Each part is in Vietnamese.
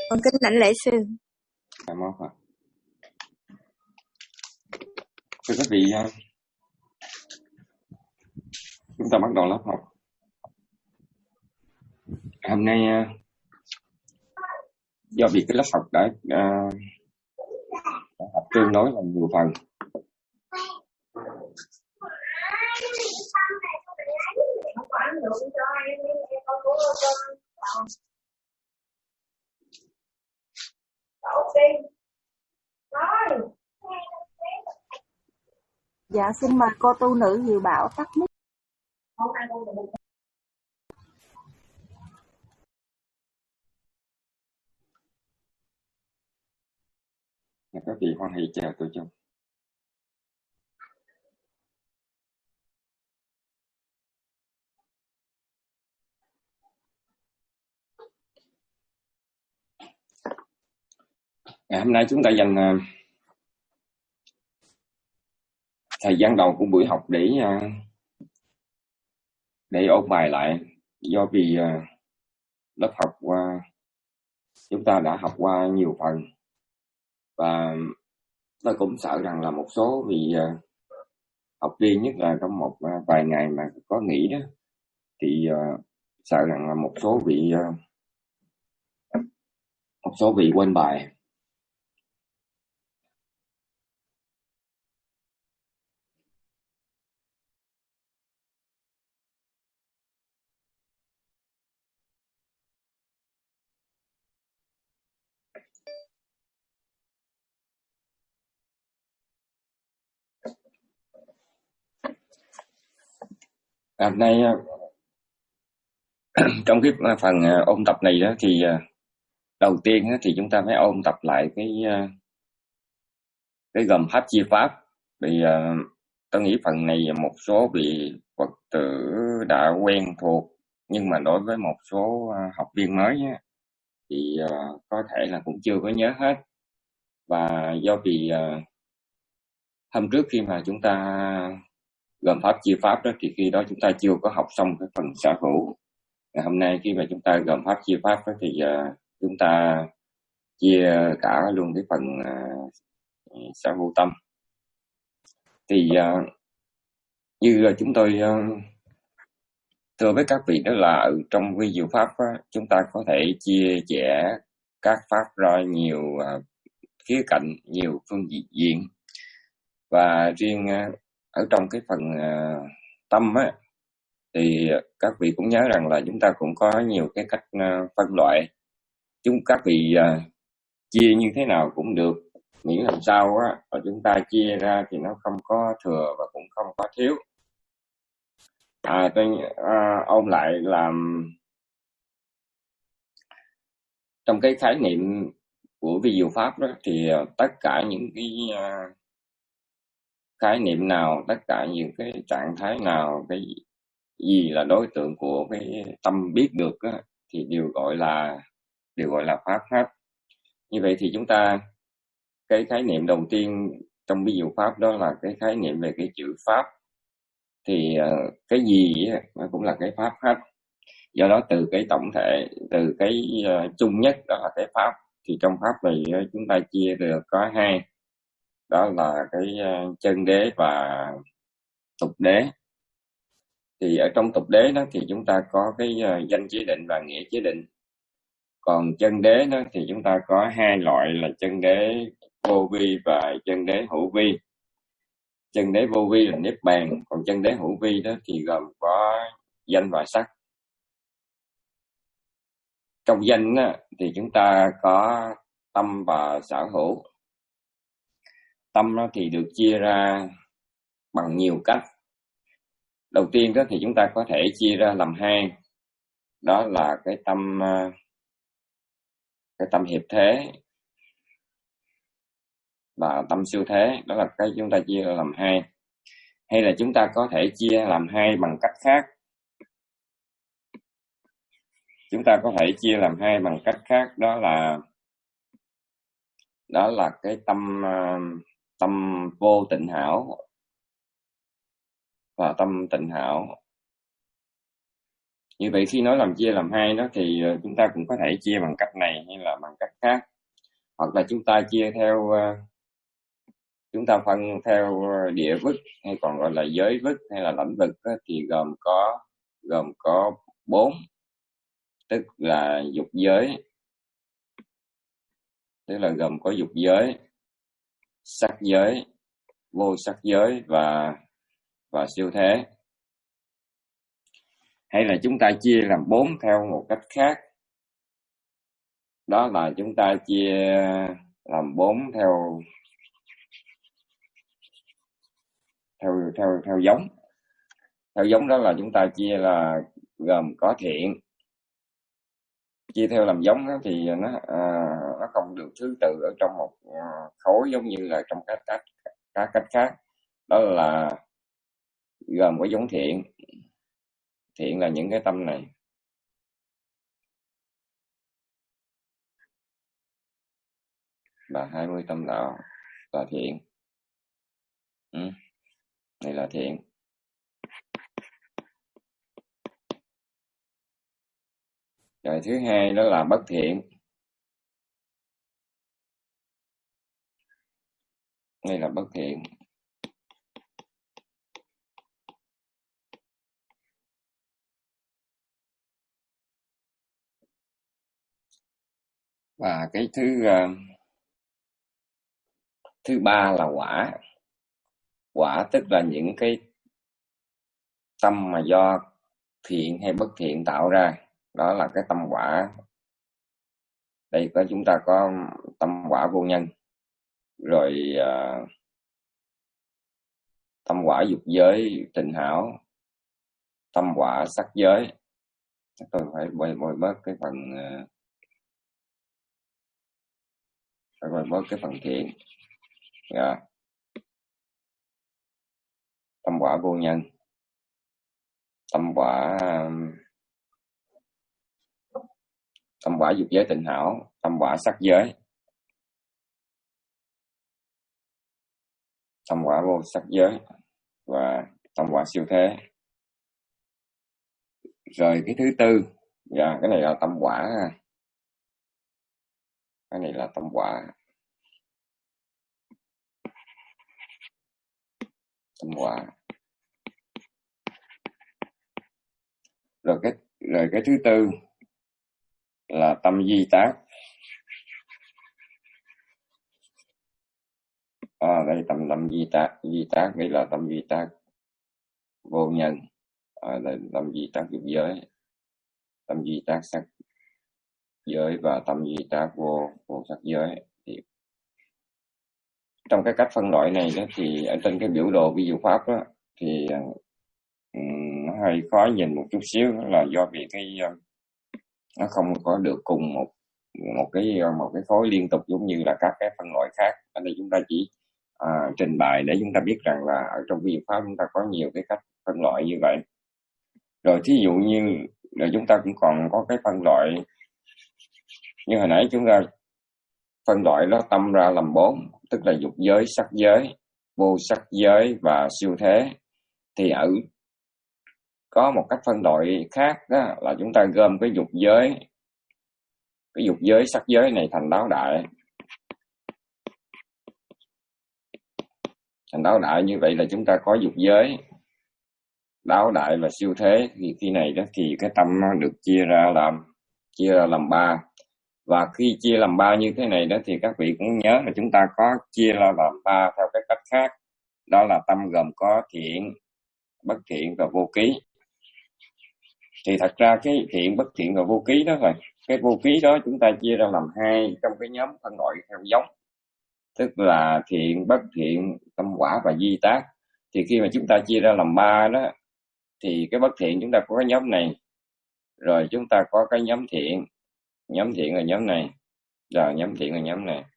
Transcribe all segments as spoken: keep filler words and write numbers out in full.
Con kính lãnh lễ sư. Cảm ơn Phật. Thưa quý vị, chúng ta bắt đầu lớp học. Hôm nay do vì cái lớp học đã, đã học tương đối là nhiều phần, Dạ xin mời cô tu nữ Diệu Bảo tắt mic. các vị hoan hỷ chào tôi chung. Ngày hôm nay chúng ta dành uh, thời gian đầu của buổi học để uh, để ôn bài lại, do vì uh, lớp học uh, chúng ta đã học qua nhiều phần, và tôi cũng sợ rằng là một số vị uh, học viên, nhất là trong một uh, vài ngày mà có nghỉ đó, thì uh, sợ rằng là một số vị uh, một số vị quên bài. À, hôm nay trong cái phần ôn tập này đó thì đầu tiên thì chúng ta phải ôn tập lại cái cái gồm pháp chia pháp. Vì tôi nghĩ phần này một số vị Phật tử đã quen thuộc, nhưng mà đối với một số học viên mới thì có thể là cũng chưa có nhớ hết. Và do vì hôm trước khi mà chúng ta gồm pháp chia pháp đó, thì khi đó chúng ta chưa có học xong cái phần sở hữu. Ngày hôm nay khi mà chúng ta gồm pháp chia pháp đó, thì uh, chúng ta chia cả luôn cái phần uh, sở hữu tâm. Thì uh, như là chúng tôi uh, thưa với các vị đó là ở trong cái diệu pháp đó, chúng ta có thể chia sẻ các pháp ra nhiều uh, khía cạnh, nhiều phương diện. Và riêng uh, ở trong cái phần uh, tâm á, thì các vị cũng nhớ rằng là chúng ta cũng có nhiều cái cách uh, phân loại. Chúng các vị uh, chia như thế nào cũng được, miễn làm sao á, và chúng ta chia ra thì nó không có thừa và cũng không có thiếu. À, tôi uh, ôn lại làm trong cái khái niệm của vi diệu pháp đó, thì uh, tất cả những cái uh, khái niệm nào, tất cả những cái trạng thái nào, cái gì là đối tượng của cái tâm biết được á, thì đều gọi là đều gọi là pháp hết. Như vậy thì chúng ta, cái khái niệm đầu tiên trong ví dụ pháp đó là cái khái niệm về cái chữ pháp. Thì uh, cái gì á, nó cũng là cái pháp hết. Do đó từ cái tổng thể, từ cái uh, chung nhất đó là cái pháp, thì trong pháp này uh, chúng ta chia được có hai, đó là cái uh, chân đế và tục đế. Thì ở trong tục đế đó thì chúng ta có cái uh, danh chế định và nghĩa chế định. Còn chân đế đó thì chúng ta có hai loại là chân đế vô vi và chân đế hữu vi. Chân đế vô vi là niết bàn, còn chân đế hữu vi đó thì gồm có danh và sắc. Trong danh đó, thì chúng ta có tâm và sở hữu. Tâm đó thì được chia ra bằng nhiều cách. Đầu tiên đó thì chúng ta có thể chia ra làm hai, đó là cái tâm cái tâm hiệp thế và tâm siêu thế, đó là cái chúng ta chia ra làm hai. Hay là chúng ta có thể chia làm hai bằng cách khác. Chúng ta có thể chia làm hai bằng cách khác, đó là đó là cái tâm tâm vô tịnh hảo và tâm tịnh hảo. Như vậy khi nói làm chia làm hai đó thì chúng ta cũng có thể chia bằng cách này hay là bằng cách khác, hoặc là chúng ta chia theo chúng ta phân theo địa vực hay còn gọi là giới vực hay là lãnh vực đó, thì gồm có gồm có bốn, tức là dục giới, tức là gồm có dục giới, sắc giới, vô sắc giới và và siêu thế. Hay là chúng ta chia làm bốn theo một cách khác, đó là chúng ta chia làm bốn theo theo theo theo giống. Theo giống đó là chúng ta chia là gồm có thiện. Chia theo làm giống đó thì nó à, nó không được thứ tự ở trong một khối giống như là trong các cách các cách khác. Đó là gồm có giống thiện. Thiện là những cái tâm này. Là hai mươi tâm đạo là thiện. Ừ. Đây là thiện. Rồi thứ hai đó là bất thiện. Đây là bất thiện. Và cái thứ uh, thứ ba là quả. Quả tức là những cái tâm mà do thiện hay bất thiện tạo ra, đó là cái tâm quả. Đây có chúng ta có tâm quả vô nhân, rồi uh, tâm quả dục giới tịnh hảo, tâm quả sắc giới. Tôi phải bôi, bôi bớt cái phần uh, phải bôi bớt cái phần thiện. Yeah. Tâm quả vô nhân, tâm quả tâm quả dục giới tịnh hảo, tâm quả sắc giới, tâm quả vô sắc giới và tâm quả siêu thế. Rồi cái thứ tư, dạ, cái này là tâm quả. Cái này là tâm quả. Tâm quả. Rồi cái rồi cái thứ tư là tâm di tác. À, đây tâm tâm di tác, di tác đây là tâm di tác vô nhân. À, đây tâm di tác dục giới, tâm di tác sắc giới và tâm di tác vô vô sắc giới. Thì trong cái cách phân loại này đó thì ở trên cái biểu đồ vi diệu pháp đó thì um, nó hơi khó nhìn một chút xíu, là do vì cái nó không có được cùng một một cái một cái khối liên tục giống như là các cái phân loại khác. Ở đây chúng ta chỉ à, trình bày để chúng ta biết rằng là ở trong vi diệu pháp chúng ta có nhiều cái cách phân loại như vậy. Rồi thí dụ như là chúng ta cũng còn có cái phân loại như hồi nãy chúng ta phân loại nó tâm ra làm bốn, tức là dục giới, sắc giới, vô sắc giới và siêu thế. Thì ở có một cách phân loại khác đó là chúng ta gom cái dục giới cái dục giới sắc giới này thành đáo đại. Thành đáo đại như vậy là chúng ta có dục giới, đáo đại và siêu thế. Thì khi này đó thì cái tâm nó được chia ra làm chia ra làm ba. Và khi chia làm ba như thế này đó thì các vị cũng nhớ là chúng ta có chia ra làm ba theo cái cách khác. Đó là tâm gồm có thiện, bất thiện và vô ký. Thì thật ra cái thiện, bất thiện và vô ký đó rồi, cái vô ký đó chúng ta chia ra làm hai trong cái nhóm phân loại theo giống, tức là thiện, bất thiện, tâm quả và di tác. Thì khi mà chúng ta chia ra làm ba đó thì cái bất thiện chúng ta có cái nhóm này, rồi chúng ta có cái nhóm thiện, nhóm thiện là nhóm này, rồi nhóm thiện là nhóm này,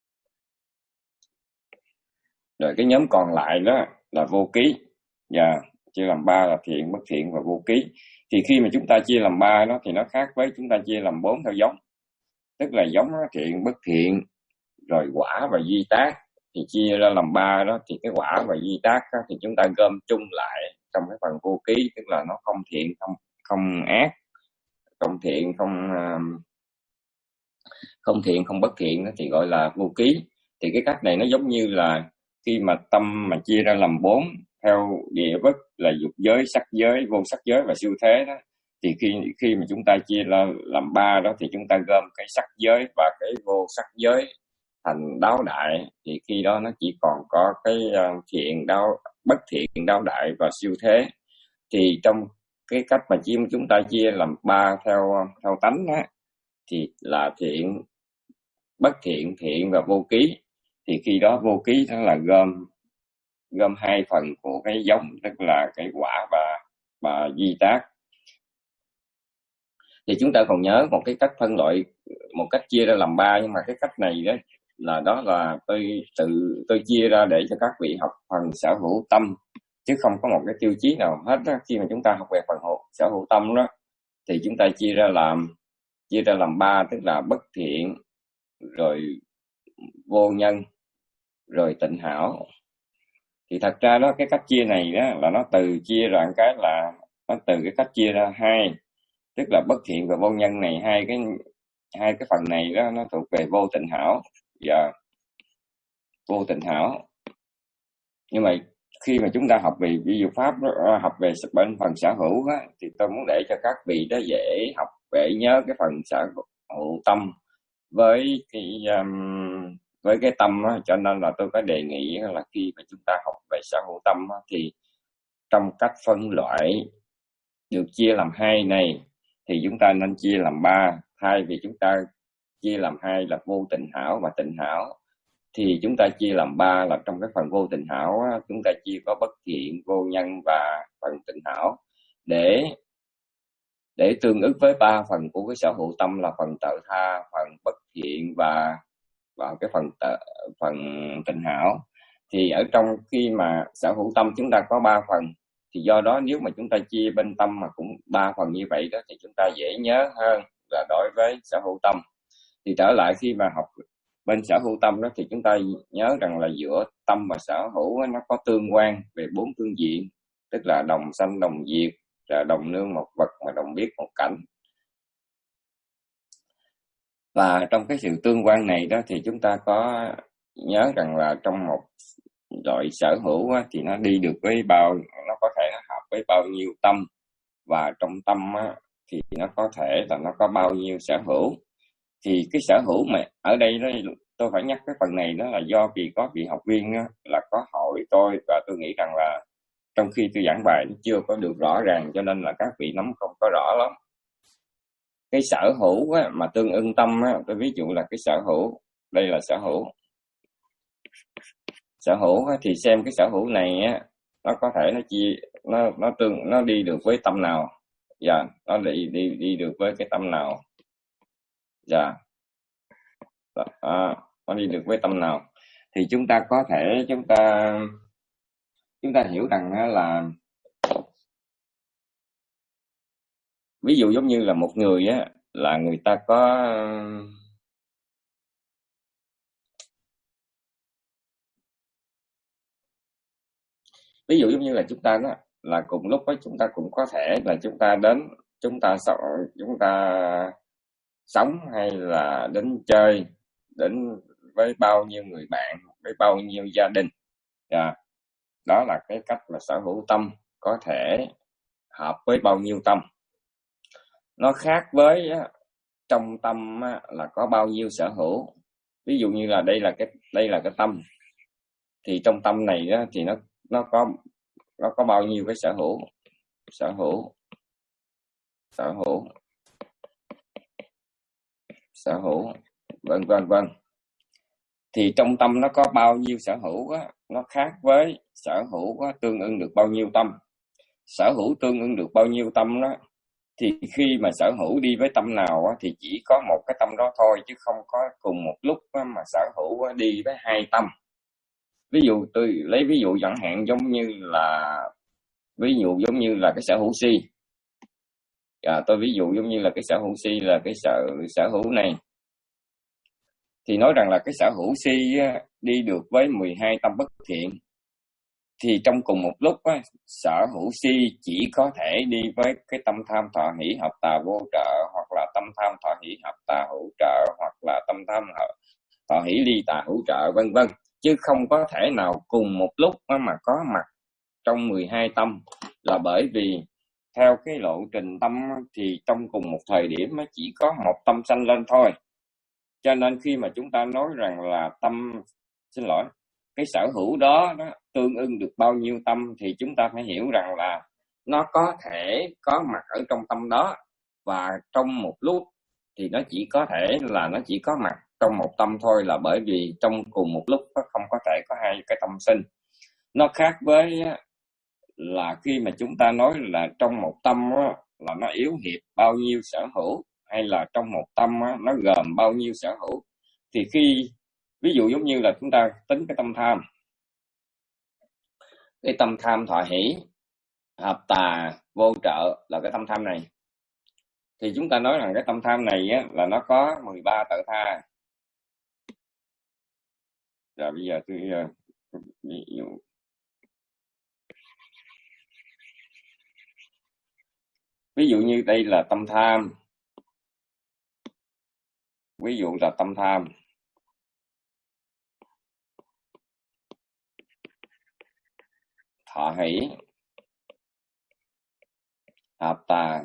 rồi cái nhóm còn lại đó là vô ký. Và chia làm ba là thiện, bất thiện và vô ký. Thì khi mà chúng ta chia làm ba đó thì nó khác với chúng ta chia làm bốn theo giống, tức là giống thiện, bất thiện, rồi quả và di tác. Thì chia ra làm ba đó thì cái quả và di tác đó, thì chúng ta gom chung lại trong cái phần vô ký, tức là nó không thiện, không không ác, không thiện, không không thiện, không bất thiện thì gọi là vô ký. Thì cái cách này nó giống như là khi mà tâm mà chia ra làm bốn theo địa bất là dục giới, sắc giới, vô sắc giới và siêu thế đó, thì khi khi mà chúng ta chia ra làm ba đó thì chúng ta gom cái sắc giới và cái vô sắc giới thành đáo đại, thì khi đó nó chỉ còn có cái uh, thiện đáo, bất thiện đáo đại và siêu thế. Thì trong cái cách mà chia chúng ta chia làm ba theo theo tánh á, thì là thiện, bất thiện, thiện và vô ký. Thì khi đó vô ký đó là gom gom hai phần của cái giống, tức là cái quả và và di tác. Thì chúng ta còn nhớ một cái cách phân loại, một cách chia ra làm ba, nhưng mà cái cách này đó là đó là tôi tự tôi chia ra để cho các vị học phần sở hữu tâm, chứ không có một cái tiêu chí nào hết đó. Khi mà chúng ta học về phần hộ sở hữu tâm đó thì chúng ta chia ra làm chia ra làm ba, tức là bất thiện, rồi vô nhân, rồi tịnh hảo. Thì thật ra đó, cái cách chia này đó là nó từ chia ra cái là nó từ cái cách chia ra hai, tức là bất thiện và vô nhân này, hai cái hai cái phần này đó nó thuộc về vô tịnh hảo và vô tịnh hảo. Nhưng mà khi mà chúng ta học về vi diệu pháp, học về bên phần sở hữu á, thì tôi muốn để cho các vị đó dễ học, để nhớ cái phần sở hữu tâm với cái um, với cái tâm á, cho nên là tôi có đề nghị là khi mà chúng ta học về sở hữu tâm á, thì trong cách phân loại được chia làm hai này thì chúng ta nên chia làm ba, thay vì chúng ta chia làm hai là vô tịnh hảo và tịnh hảo, thì chúng ta chia làm ba là trong cái phần vô tịnh hảo á, chúng ta chia có bất thiện, vô nhân và phần tịnh hảo, để để tương ứng với ba phần của cái sở hữu tâm là phần tự tha, phần bất thiện và và cái phần tự, phần tịnh hảo. Thì ở trong khi mà sở hữu tâm chúng ta có ba phần, thì do đó nếu mà chúng ta chia bên tâm mà cũng ba phần như vậy đó thì chúng ta dễ nhớ hơn là đối với sở hữu tâm. Thì trở lại khi mà học bên sở hữu tâm đó thì chúng ta nhớ rằng là giữa tâm và sở hữu nó có tương quan về bốn phương diện, tức là đồng sanh đồng diệt, là đồng nương một vật mà đồng biết một cảnh. Và trong cái sự tương quan này đó thì chúng ta có nhớ rằng là trong một loại sở hữu á, thì nó đi được với bao, nó có thể hợp với bao nhiêu tâm, và trong tâm á, thì nó có thể là nó có bao nhiêu sở hữu. Thì cái sở hữu mà ở đây đó, tôi phải nhắc cái phần này đó là do vì có vị học viên á, là có hỏi tôi, và tôi nghĩ rằng là trong khi tôi giảng bài nó chưa có được rõ ràng, cho nên là các vị nắm không có rõ lắm. Cái sở hữu á, mà tương ưng tâm á, tôi ví dụ là cái sở hữu, đây là sở hữu. Sở hữu á, thì xem cái sở hữu này á, nó có thể nó chia nó nó tương nó đi được với tâm nào, dạ yeah, nó đi đi đi được với cái tâm nào, dạ yeah. À, nó đi được với tâm nào thì chúng ta có thể chúng ta chúng ta hiểu rằng là ví dụ giống như là một người á, là người ta có ví dụ giống như là chúng ta đó là cùng lúc đó chúng ta cũng có thể là chúng ta đến chúng ta chúng ta sống hay là đến chơi, đến với bao nhiêu người bạn, với bao nhiêu gia đình. Yeah. Đó là cái cách mà sở hữu tâm có thể hợp với bao nhiêu tâm. Nó khác với á, trong tâm á, là có bao nhiêu sở hữu. Ví dụ như là đây là cái đây là cái tâm, thì trong tâm này á, thì nó nó có nó có bao nhiêu cái sở hữu, sở hữu, sở hữu, sở hữu, vân vân vân. Thì trong tâm nó có bao nhiêu sở hữu á, nó khác với sở hữu á, tương ưng được bao nhiêu tâm. Sở hữu tương ưng được bao nhiêu tâm đó, thì khi mà sở hữu đi với tâm nào á, thì chỉ có một cái tâm đó thôi, chứ không có cùng một lúc á, mà sở hữu á, đi với hai tâm. Ví dụ tôi lấy ví dụ chẳng hạn giống như là ví dụ giống như là cái sở hữu si. À, tôi ví dụ giống như là cái sở hữu si là cái sở sở hữu này, thì nói rằng là cái sở hữu si á, đi được với mười hai tâm bất thiện, thì trong cùng một lúc á, sở hữu si chỉ có thể đi với cái tâm tham thọ hỷ hợp tà vô trợ, hoặc là tâm tham thọ hỷ hợp tà hữu trợ, hoặc là tâm tham thọ hỷ ly tà hữu trợ, vân vân, chứ không có thể nào cùng một lúc mà có mặt trong mười hai tâm. Là bởi vì theo cái lộ trình tâm thì trong cùng một thời điểm nó chỉ có một tâm sanh lên thôi. Cho nên khi mà chúng ta nói rằng là tâm, xin lỗi, cái sở hữu đó nó tương ưng được bao nhiêu tâm, thì chúng ta phải hiểu rằng là nó có thể có mặt ở trong tâm đó, và trong một lúc thì nó chỉ có thể là nó chỉ có mặt trong một tâm thôi, là bởi vì trong cùng một lúc nó không có thể có hai cái tâm sinh. Nó khác với là khi mà chúng ta nói là trong một tâm đó, là nó yếu hiệp bao nhiêu sở hữu, hay là trong một tâm đó, nó gồm bao nhiêu sở hữu. Thì khi ví dụ giống như là chúng ta tính cái tâm tham, cái tâm tham thọ hỷ hợp tà vô trợ là cái tâm tham này, thì chúng ta nói rằng cái tâm tham này á, là nó có mười ba tự tha. Rồi bây giờ tôi uh, ví dụ ví dụ như đây là tâm tham, ví dụ là tâm tham thọ hỷ hợp tà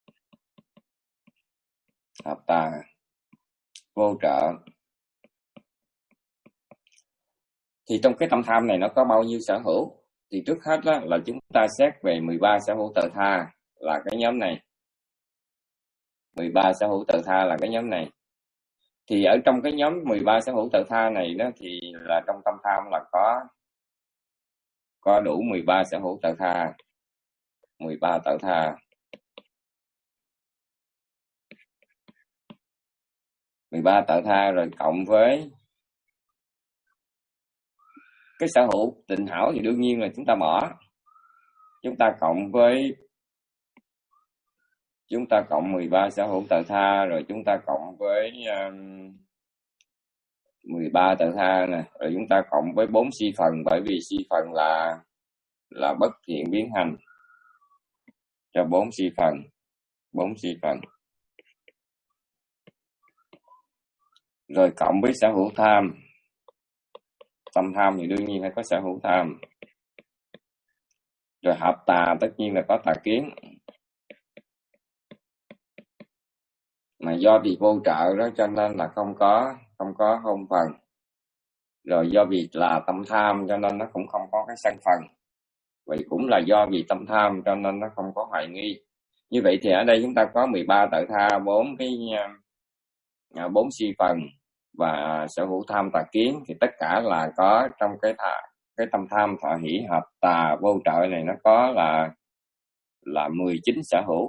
hợp tà vô trợ. Thì trong cái tâm tham này nó có bao nhiêu sở hữu? Thì trước hết đó, là chúng ta xét về mười ba sở hữu tự tha là cái nhóm này. mười ba sở hữu tự tha là cái nhóm này. Thì ở trong cái nhóm mười ba sở hữu tự tha này đó, thì là trong tâm tham là có có đủ mười ba sở hữu tự tha, mười ba tự tha, mười ba tự tha, rồi cộng với cái sở hữu tịnh hảo thì đương nhiên là chúng ta bỏ, chúng ta cộng với chúng ta cộng mười ba sở hữu tự tha, rồi chúng ta cộng với um, mười ba tự tha nè, rồi chúng ta cộng với bốn si phần, bởi vì si phần là là bất thiện biến hành, cho bốn si phần, bốn si phần, rồi cộng với sở hữu tham. Tâm tham thì đương nhiên phải có sở hữu tham, rồi hợp tà tất nhiên là có tà kiến, mà do vì vô trợ đó cho nên là không có không có hôn phần, rồi do vì là tâm tham cho nên nó cũng không có cái sân phần, vậy cũng là do vì tâm tham cho nên nó không có hoài nghi. Như vậy thì ở đây chúng ta có mười ba tự tha, bốn cái bốn si phần và sở hữu tham tà kiến, thì tất cả là có trong cái thà, cái tâm tham thọ hỷ hợp tà vô trợ này, nó có là là mười chín sở hữu,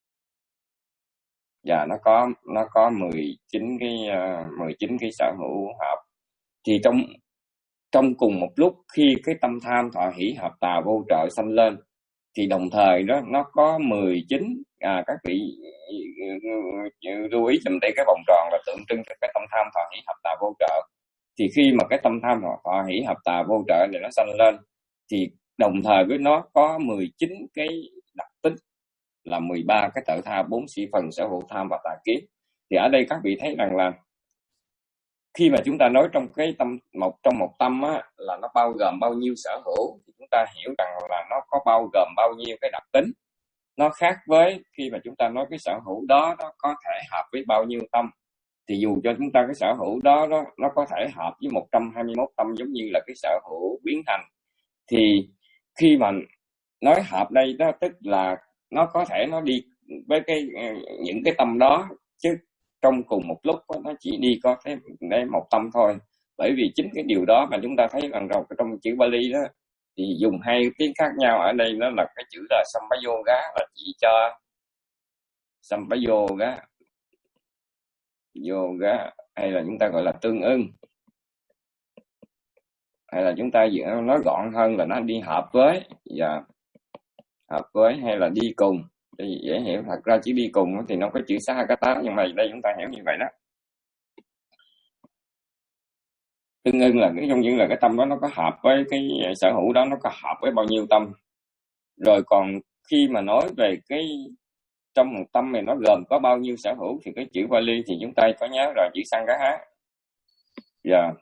và nó có nó có mười chín cái uh, mười chín cái sở hữu hợp. Thì trong trong cùng một lúc khi cái tâm tham thọ hỷ hợp tà vô trợ sanh lên, thì đồng thời đó nó có mười chín, à, các vị lưu ý dùm đây, cái vòng tròn là tượng trưng cho cái tâm tham thọ hỷ hợp tà vô trợ. Thì khi mà cái tâm tham thọ hỷ hợp tà vô trợ này nó sanh lên, thì đồng thời với nó có mười chín cái đặc tính là mười ba cái tự tha, bốn si phần, sở hữu tham và tà kiến. Thì ở đây các vị thấy rằng là khi mà chúng ta nói trong cái tâm một trong một tâm á, là nó bao gồm bao nhiêu sở hữu, thì chúng ta hiểu rằng là nó có bao gồm bao nhiêu cái đặc tính. Nó khác với khi mà chúng ta nói cái sở hữu đó nó có thể hợp với bao nhiêu tâm. Thì dù cho chúng ta cái sở hữu đó, đó nó có thể hợp với một trăm hai mươi mốt tâm, giống như là cái sở hữu biến thành, thì khi mà nói hợp đây đó, tức là nó có thể nó đi với cái những cái tâm đó, chứ trong cùng một lúc đó, nó chỉ đi có cái đây một tâm thôi. Bởi vì chính cái điều đó mà chúng ta thấy rằng rồi trong chữ Bali đó thì dùng hai tiếng khác nhau. Ở đây nó là cái chữ là Sampayoga, là chỉ cho Sampayoga yoga, hay là chúng ta gọi là tương ưng, hay là chúng ta nói gọn hơn là nó đi hợp với, và hợp với hay là đi cùng, để dễ hiểu. Thật ra chỉ đi cùng thì nó có chữ Sahagata, nhưng mà đây chúng ta hiểu như vậy đó. tương ưng là cái giống như là cái tâm đó nó có hợp với cái sở hữu đó, nó có hợp với bao nhiêu tâm. Rồi còn khi mà nói về cái trong một tâm này nó gồm có bao nhiêu sở hữu thì cái chữ Pali thì chúng ta có nhớ rồi, chữ Sangaha. Dạ. Yeah.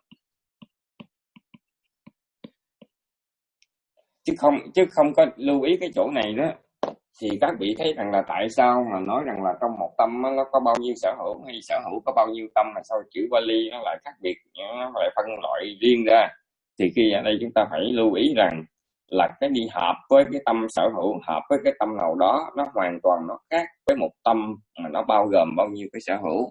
chứ không chứ không có lưu ý cái chỗ này đó, thì các vị thấy rằng là tại sao mà nói rằng là trong một tâm nó có bao nhiêu sở hữu, hay sở hữu có bao nhiêu tâm, mà sao chữ Pali nó lại khác biệt, nó lại phân loại riêng ra. Thì khi ở đây chúng ta phải lưu ý rằng là cái đi hợp với cái tâm sở hữu, hợp với cái tâm nào đó, nó hoàn toàn nó khác với một tâm mà nó bao gồm bao nhiêu cái sở hữu.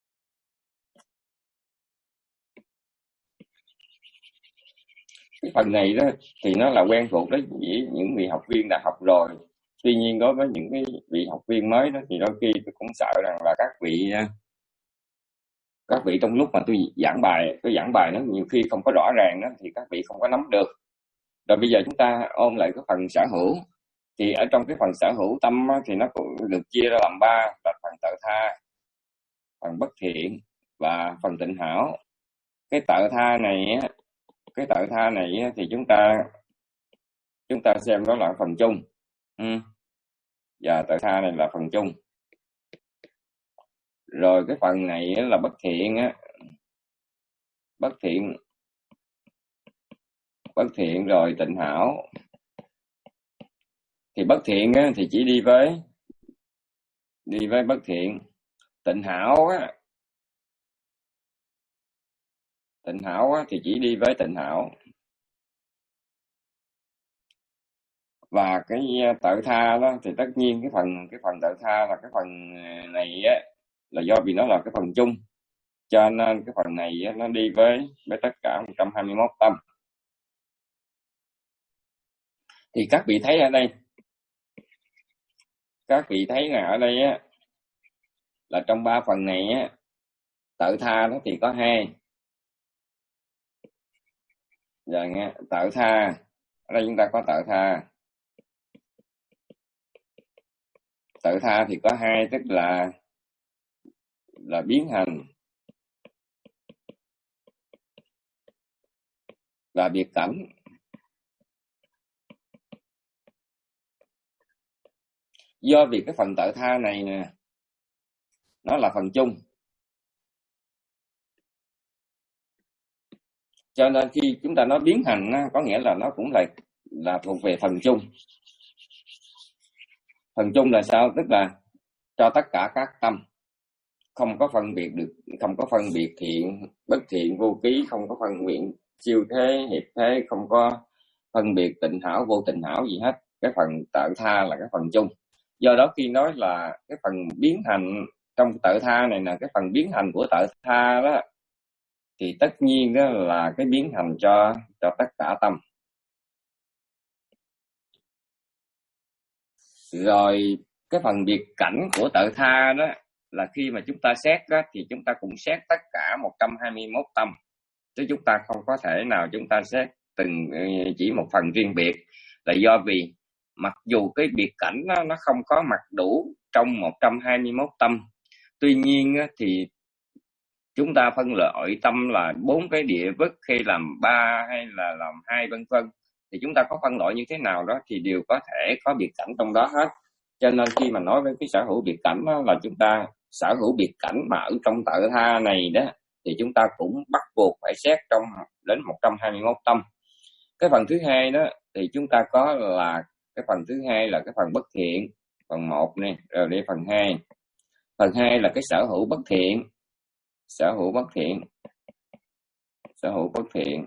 Cái phần này đó thì nó là quen thuộc đấy với những vị học viên đã học rồi. Tuy nhiên đối với những cái vị học viên mới đó thì đôi khi tôi cũng sợ rằng là các vị các vị trong lúc mà tôi giảng bài tôi giảng bài nó nhiều khi không có rõ ràng đó, thì các vị không có nắm được. Rồi bây giờ chúng ta ôn lại cái phần sở hữu. Thì ở trong cái phần sở hữu tâm thì nó cũng được chia ra làm ba, là phần tự tha, phần bất thiện và phần tịnh hảo. Cái tự tha này cái tự tha này thì chúng ta chúng ta xem đó là phần chung. Ừ. Và tự tha này là phần chung. Rồi cái phần này là bất thiện á, bất thiện bất thiện rồi tịnh hảo. Thì bất thiện á, thì chỉ đi với đi với bất thiện. Tịnh hảo á, tịnh hảo á, thì chỉ đi với tịnh hảo. Và cái tự tha đó thì tất nhiên cái phần cái phần tự tha là cái phần này á, là do vì nó là cái phần chung, cho nên cái phần này á, nó đi với với tất cả một trăm hai mươi mốt tâm. Thì các vị thấy ở đây các vị thấy là ở đây á, là trong ba phần này á, tự tha đó thì có hai. Giờ nghe tự tha, ở đây chúng ta có tự tha. Tự tha thì có hai, tức là là biến hành và biệt cảnh. Do vì cái phần tự tha này nè, nó là phần chung, cho nên khi chúng ta nói biến hành á, có nghĩa là nó cũng là là thuộc về phần chung. Phần chung là sao? Tức là cho tất cả các tâm, không có phân biệt được, không có phân biệt thiện, bất thiện, vô ký, không có phân biệt siêu thế, hiệp thế, không có phân biệt tịnh hảo, vô tịnh hảo gì hết. Cái phần tự tha là cái phần chung. Do đó khi nói là cái phần biến hành trong tự tha này là cái phần biến hành của tự tha đó, thì tất nhiên đó là cái biến hành cho cho tất cả tâm. Rồi cái phần biệt cảnh của tự tha đó là khi mà chúng ta xét đó, thì chúng ta cũng xét tất cả một trăm hai mươi mốt tâm, chứ chúng ta không có thể nào chúng ta xét từng chỉ một phần riêng biệt. Là do vì mặc dù cái biệt cảnh đó, nó không có mặt đủ trong một trăm hai mươi mốt tâm, tuy nhiên đó, thì chúng ta phân loại tâm là bốn cái địa vất, hay làm ba hay là làm hai vân vân, thì chúng ta có phân loại như thế nào đó thì đều có thể có biệt cảnh trong đó hết. Cho nên khi mà nói với cái sở hữu biệt cảnh đó, là chúng ta sở hữu biệt cảnh mà ở trong tự tha này đó, thì chúng ta cũng bắt buộc phải xét trong đến một trăm hai mươi mốt tâm. Cái phần thứ hai đó thì chúng ta có là cái phần thứ hai là cái phần bất thiện, phần một này, rồi đây phần hai. Phần hai là cái sở hữu bất thiện, sở hữu bất thiện, sở hữu bất thiện.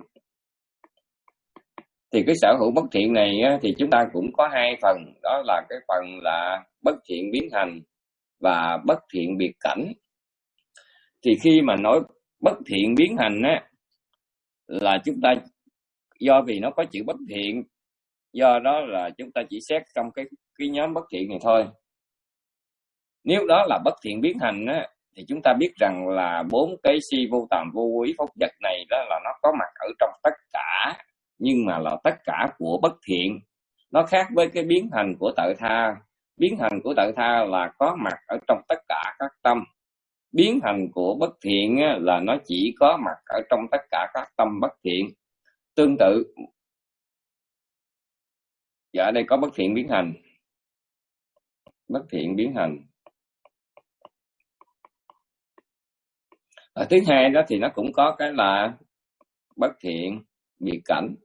Thì cái sở hữu bất thiện này á, thì chúng ta cũng có hai phần, đó là cái phần là bất thiện biến hành và bất thiện biệt cảnh. Thì khi mà nói bất thiện biến hành á, là chúng ta do vì nó có chữ bất thiện, do đó là chúng ta chỉ xét trong cái cái nhóm bất thiện này thôi. Nếu đó là bất thiện biến hành á, thì chúng ta biết rằng là bốn cái si vô tàm vô quý phúc vật này đó là nó có mặt ở trong tất cả, nhưng mà là tất cả của bất thiện. Nó khác với cái biến hành của tự tha. Biến hành của tự tha là có mặt ở trong tất cả các tâm, biến hành của bất thiện á, là nó chỉ có mặt ở trong tất cả các tâm bất thiện. Tương tự, dạ ở đây có bất thiện biến hành, bất thiện biến hành. Ở thứ hai đó thì nó cũng có cái là bất thiện biệt cảnh.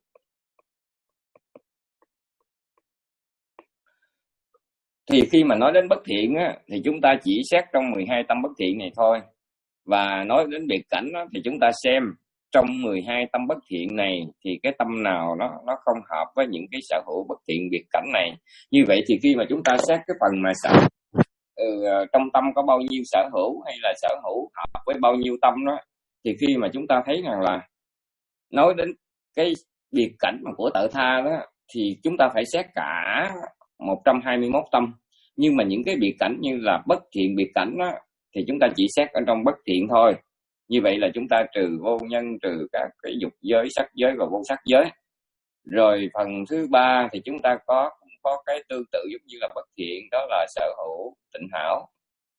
Thì khi mà nói đến bất thiện á, thì chúng ta chỉ xét trong mười hai tâm bất thiện này thôi. Và nói đến biệt cảnh á, thì chúng ta xem trong mười hai tâm bất thiện này thì cái tâm nào nó nó không hợp với những cái sở hữu bất thiện biệt cảnh này. Như vậy thì khi mà chúng ta xét cái phần mà sở ừ, trong tâm có bao nhiêu sở hữu hay là sở hữu hợp với bao nhiêu tâm đó, thì khi mà chúng ta thấy rằng là nói đến cái biệt cảnh của tự tha đó thì chúng ta phải xét cả một trăm hai mươi mốt tâm. Nhưng mà những cái biệt cảnh như là bất thiện biệt cảnh đó thì chúng ta chỉ xét ở trong bất thiện thôi. Như vậy là chúng ta trừ vô nhân, trừ các cái dục giới, sắc giới và vô sắc giới. Rồi phần thứ ba thì chúng ta có cũng có cái tương tự giống như là bất thiện, đó là sở hữu tịnh hảo.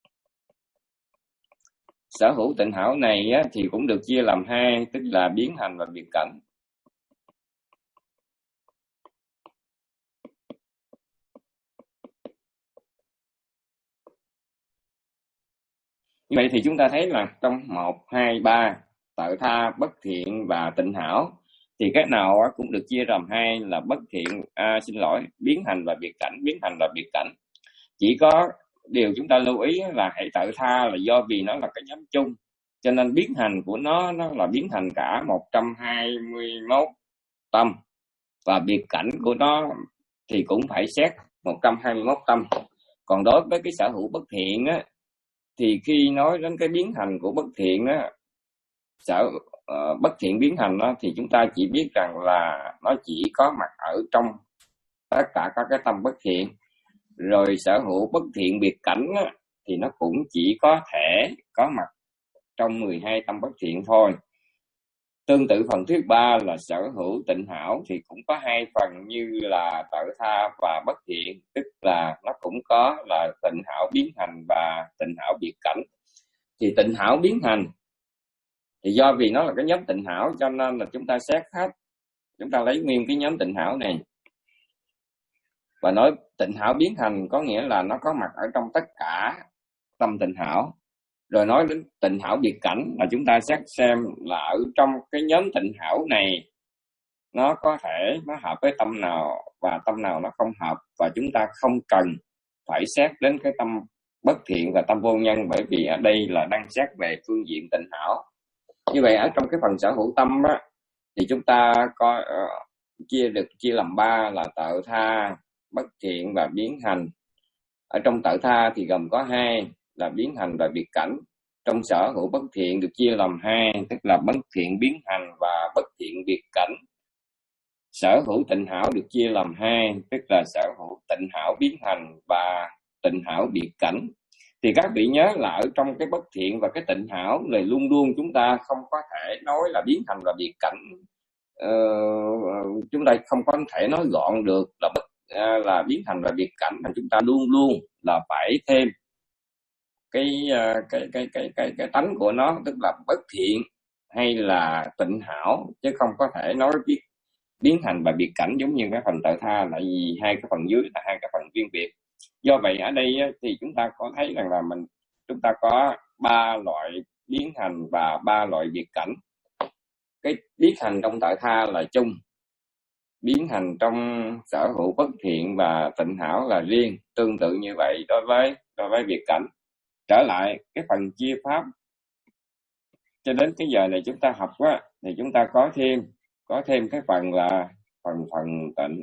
Sở hữu tịnh hảo này á, thì cũng được chia làm hai, tức là biến hành và biệt cảnh. Như vậy thì chúng ta thấy là trong một, hai, ba, tự tha, bất thiện và tịnh hảo thì cái nào cũng được chia làm hai là bất thiện, à, xin lỗi, biến hành và biệt cảnh, biến hành và biệt cảnh. Chỉ có điều chúng ta lưu ý là hãy tự tha là do vì nó là cái nhóm chung, cho nên biến hành của nó nó là biến hành cả một trăm hai mươi mốt tâm, và biệt cảnh của nó thì cũng phải xét một trăm hai mươi mốt tâm. Còn đối với cái sở hữu bất thiện á, thì khi nói đến cái biến hành của bất thiện á, sở uh, bất thiện biến hành đó, thì chúng ta chỉ biết rằng là nó chỉ có mặt ở trong tất cả các cái tâm bất thiện. Rồi sở hữu bất thiện biệt cảnh á, thì nó cũng chỉ có thể có mặt trong mười hai tâm bất thiện thôi. Tương tự phần thứ ba là sở hữu tịnh hảo thì cũng có hai phần như là tự tha và bất thiện, tức là nó cũng có là tịnh hảo biến hành và tịnh hảo biệt cảnh. Thì tịnh hảo biến hành thì do vì nó là cái nhóm tịnh hảo cho nên là chúng ta xét hết, chúng ta lấy nguyên cái nhóm tịnh hảo này và nói tịnh hảo biến hành có nghĩa là nó có mặt ở trong tất cả tâm tịnh hảo. Rồi nói đến tịnh hảo biệt cảnh là chúng ta xét xem là ở trong cái nhóm tịnh hảo này nó có thể nó hợp với tâm nào và tâm nào nó không hợp, và chúng ta không cần phải xét đến cái tâm bất thiện và tâm vô nhân, bởi vì ở đây là đang xét về phương diện tịnh hảo. Như vậy ở trong cái phần sở hữu tâm á, thì chúng ta có uh, chia được chia làm ba là tự tha, bất thiện và biến hành. Ở trong tự tha thì gồm có hai là biến hành và biệt cảnh. Trong sở hữu bất thiện được chia làm hai, tức là bất thiện biến hành và bất thiện biệt cảnh. Sở hữu tịnh hảo được chia làm hai, tức là sở hữu tịnh hảo biến hành và tịnh hảo biệt cảnh. Thì các vị nhớ là ở trong cái bất thiện và cái tịnh hảo là luôn luôn chúng ta không có thể nói là biến hành và biệt cảnh. Uh, chúng ta không có thể nói gọn được là bất uh, là biến hành và biệt cảnh, mà chúng ta luôn luôn là phải thêm cái uh, cái cái cái cái cái tánh của nó, tức là bất thiện hay là tịnh hảo, chứ không có thể nói biết biến hành và biệt cảnh giống như cái phần tự tha, là vì hai cái phần dưới là hai cái phần riêng biệt. Do vậy ở đây thì chúng ta có thấy rằng là mình chúng ta có ba loại biến hành và ba loại biệt cảnh. Cái biến hành trong tự tha là chung, biến hành trong sở hữu bất thiện và tịnh hảo là riêng. Tương tự như vậy đối với đối với biệt cảnh. Trở lại cái phần chia pháp cho đến cái giờ này chúng ta học á, thì chúng ta có thêm có thêm cái phần là phần phần tịnh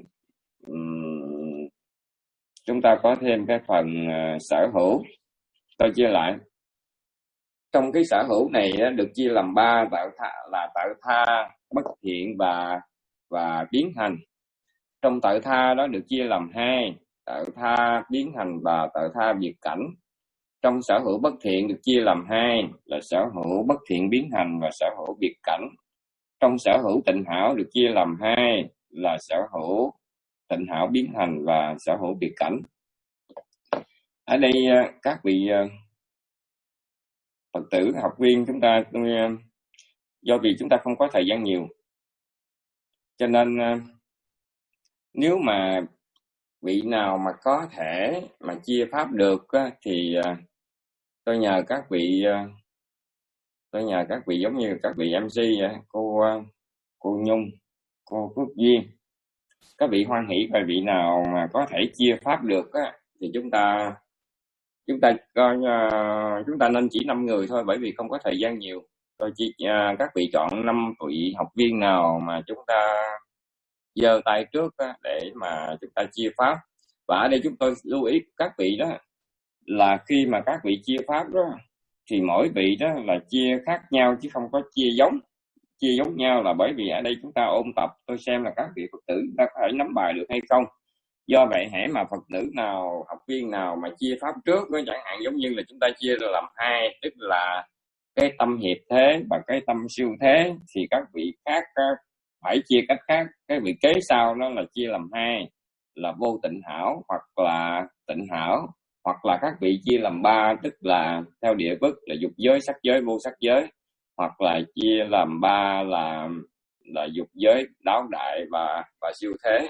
um, chúng ta có thêm cái phần uh, sở hữu. Tôi chia lại trong cái sở hữu này á, được chia làm ba tự tha, là tự tha, bất thiện và và biến hành. Trong tự tha đó được chia làm hai, tự tha biến hành và tự tha biệt cảnh. Trong sở hữu bất thiện được chia làm hai là sở hữu bất thiện biến hành và sở hữu biệt cảnh. Trong sở hữu tịnh hảo được chia làm hai là sở hữu tịnh hảo biến hành và sở hữu biệt cảnh. Ở đây các vị Phật tử học viên chúng ta, tôi, do vì chúng ta không có thời gian nhiều, cho nên nếu mà vị nào mà có thể mà chia pháp được á, thì tôi nhờ các vị tôi nhờ các vị giống như các vị em xê, cô cô Nhung, cô Phước Duyên, các vị hoan hỷ, và vị nào mà có thể chia pháp được á, thì chúng ta chúng ta coi uh, chúng ta nên chỉ năm người thôi, bởi vì không có thời gian nhiều. Tôi chỉ uh, các vị chọn năm vị học viên nào mà chúng ta giơ tay trước á, để mà chúng ta chia pháp. Và ở đây chúng tôi lưu ý các vị đó là khi mà các vị chia pháp đó thì mỗi vị đó là chia khác nhau chứ không có chia giống. Chia giống nhau là bởi vì ở đây chúng ta ôn tập, tôi xem là các vị Phật tử ta có thể nắm bài được hay không. Do vậy hễ mà Phật tử nào, học viên nào mà chia pháp trước đó, chẳng hạn giống như là chúng ta chia ra làm hai, tức là cái tâm hiệp thế và cái tâm siêu thế, thì các vị khác phải chia cách khác. Cái vị kế sau đó là chia làm hai, là vô tịnh hảo hoặc là tịnh hảo, hoặc là các vị chia làm ba, tức là theo địa bức là dục giới, sắc giới, vô sắc giới, hoặc là chia làm ba là là dục giới, đáo đại và và siêu thế.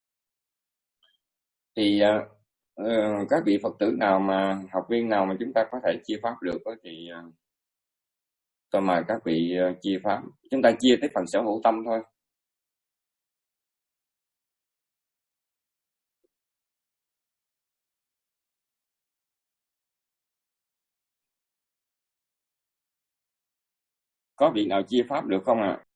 Thì uh, các vị Phật tử nào mà học viên nào mà chúng ta có thể chia pháp được đó, thì uh, tôi mời các vị uh, chia pháp. Chúng ta chia tới phần sở hữu tâm thôi. Có vị nào chia pháp được không ạ? À?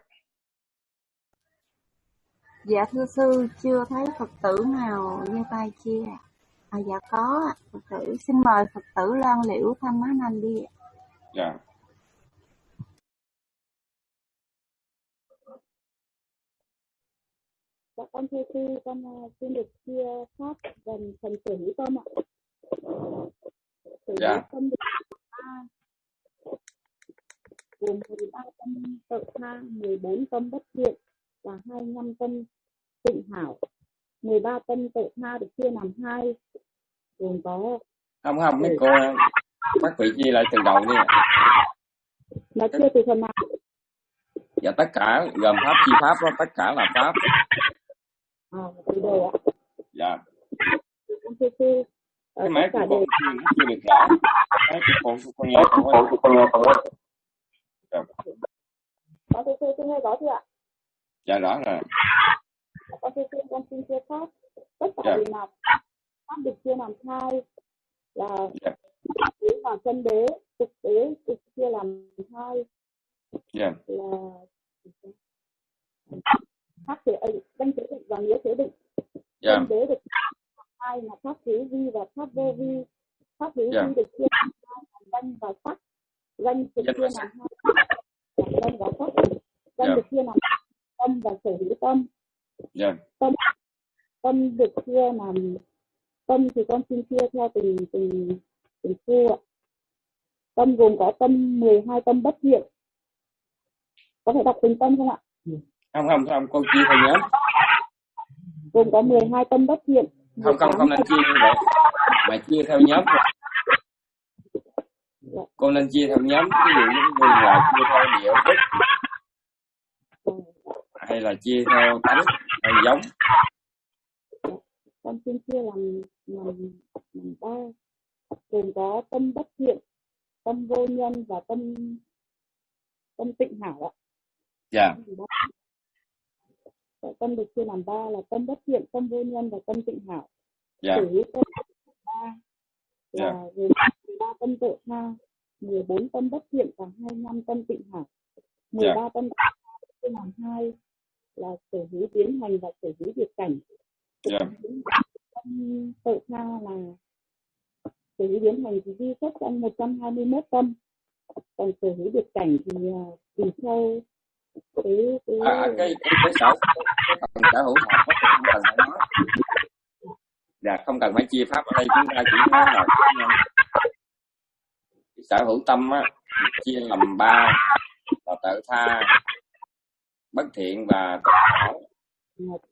Dạ thưa sư, chưa thấy Phật tử nào giơ tay chia. À dạ có ạ, Phật tử. Xin mời Phật tử Lan Liễu Thanh Á Anh đi ạ. Dạ. Dạ con thưa sư, con xin được chia pháp gần phần sở hữu tâm ạ. Sở dạ. hữu tâm được ba, gồm mười ba tâm tự tha, mười bốn tâm bất thiện và hai mươi lăm tâm tịnh hảo. mười ba tâm tự tha được chia làm hai, gồm có không không mấy cô các vị chia lại từ đầu đi. Là chia từ phần nào? Dạ tất cả gồm pháp chi pháp đó, tất cả là pháp. À, từ đầu ạ. Dạ. Con thưa sư, cái máy của con chưa được rõ. Máy của con con nghe không có. Con nghe không có. Con thưa sư, tôi nghe rõ chưa ạ? Dạ rõ rồi. Con thưa sư, con xin chia pháp. Tất cả dạ. vì nào pháp được chia làm hai là dạ. và chân đế, thực tế được chia làm hai dạ. là pháp thế ấy, danh thế định và nghĩa thế định. dạ. Chân đế được hai là pháp hữu vi và pháp vô vi. Pháp hữu dạ. vi được chia làm hai là danh và sắc. Danh được chia làm hai là danh và sắc. Danh dạ. được chia làm tâm và sở hữu tâm. dạ. Tâm tâm được chia làm tâm thì con xin chia theo từng từng từng khu ạ. Tâm gồm có tâm mười hai tâm bất thiện. Có thể đọc từng tâm không ạ? Không không không, con chia theo nhóm. Gồm có mười hai tâm bất thiện. Không không không nên chia như vậy. Mà chia theo nhóm. Dạ. Con nên chia theo nhóm, ví dụ như là chia theo địa bức, hay là chia theo tánh hay giống. Con xin chia làm làm làm ba, gồm có tâm bất thiện, tâm vô nhân và tâm tâm tịnh hảo ạ. Dạ. Tâm được chia làm ba là tâm bất thiện, tâm vô nhân và tâm tịnh hảo. Dạ. Sở hữu tâm ba là gồm mười ba tâm tự tha, mười bốn tâm bất thiện và hai mươi lăm tâm tịnh hảo. mười ba tâm chia làm hai là sở hữu biến hành và sở hữu biệt cảnh. Dạ. Tâm tự tha là sở hữu biến hành thì ghi xuất trong một trăm hai mươi mốt tâm, còn sở hữu biệt cảnh thì tùy theo cái cái à, cái cái cái sở cái phần sở hữu pháp không cần phải nói. Dạ không cần phải chia pháp, ở đây chúng ta chỉ nói là cái sở hữu tâm á, chia làm ba là tự tha, bất thiện và tịnh hảo.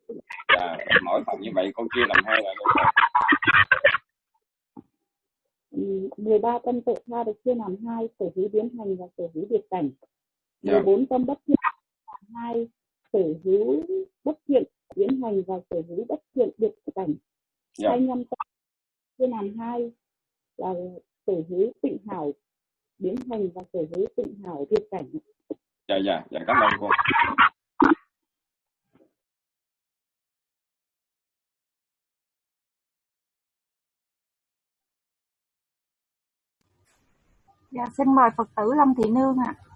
Dạ, mỗi phần như vậy con chia làm hai là đúng rồi. mười ba tâm tự tha được chia làm hai, sở hữu biến hành và sở hữu biệt cảnh. Dạ. mười bốn tâm bất thiện làm hai, sở hữu bất thiện biến hành và sở hữu bất thiện biệt cảnh. Dạ. hai mươi lăm tâm chia làm hai là sở hữu tịnh hảo biến hành và sở hữu tịnh hảo biệt cảnh. Dạ dạ dạ cảm ơn cô. Dạ, xin mời Phật tử Lâm Thị Nương ạ. À.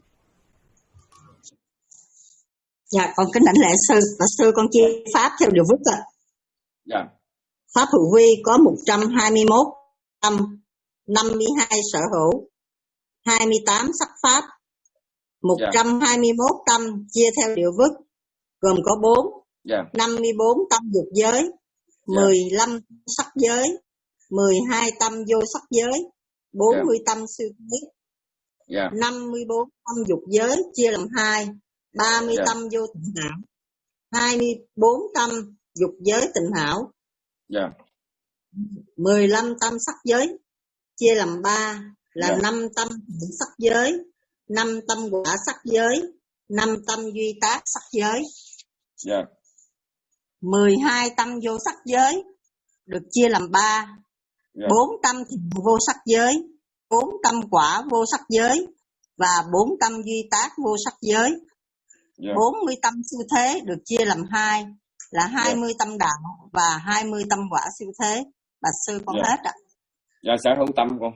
Dạ, con kính đảnh lễ sư. Và sư con chia pháp theo điều vức ạ. Dạ. Pháp hữu vi có một trăm hai mươi mốt tâm, năm mươi hai sở hữu, hai mươi tám sắc pháp. một trăm hai mươi mốt tâm chia theo điều vức gồm có bốn, dạ. năm mươi bốn tâm dục giới, dạ. mười lăm sắc giới, mười hai tâm vô sắc giới, bốn mươi dạ. tâm siêu thế, dạ. năm mươi bốn tâm dục giới chia làm hai, ba mươi dạ. tâm vô tịnh hảo, hai mươi bốn tâm dục giới tịnh hảo, dạ. mười lăm tâm sắc giới chia làm ba là dạ. năm tâm sắc giới, năm tâm quả sắc giới, năm tâm duy tác sắc giới, dạ. mười hai tâm vô sắc giới được chia làm ba, dạ. bốn tâm thiện vô sắc giới, bốn tâm quả vô sắc giới và bốn tâm duy tác vô sắc giới. dạ. bốn mươi tâm siêu thế được chia làm hai là hai mươi dạ. tâm đạo và hai mươi tâm quả siêu thế. Bà sư con dạ. hết ạ. Dạ sở hữu tâm con.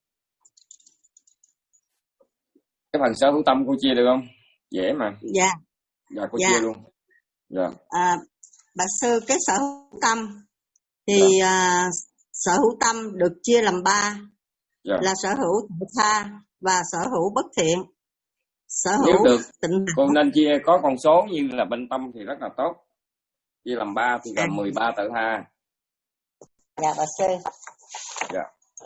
Cái phần sở hữu tâm cô chia được không? Dễ mà. Dạ. Dạ cô dạ. chia luôn. Dạ. À, bà sư cái sở hữu tâm thì dạ. à, sở hữu tâm được chia làm ba dạ. là sở hữu tự tha và sở hữu bất thiện. Sở Nếu hữu được tịnh cô nên chia có con số như là bên tâm thì rất là tốt. Chia làm ba thì là à. mười ba tự tha. Dạ bà sư. Dạ.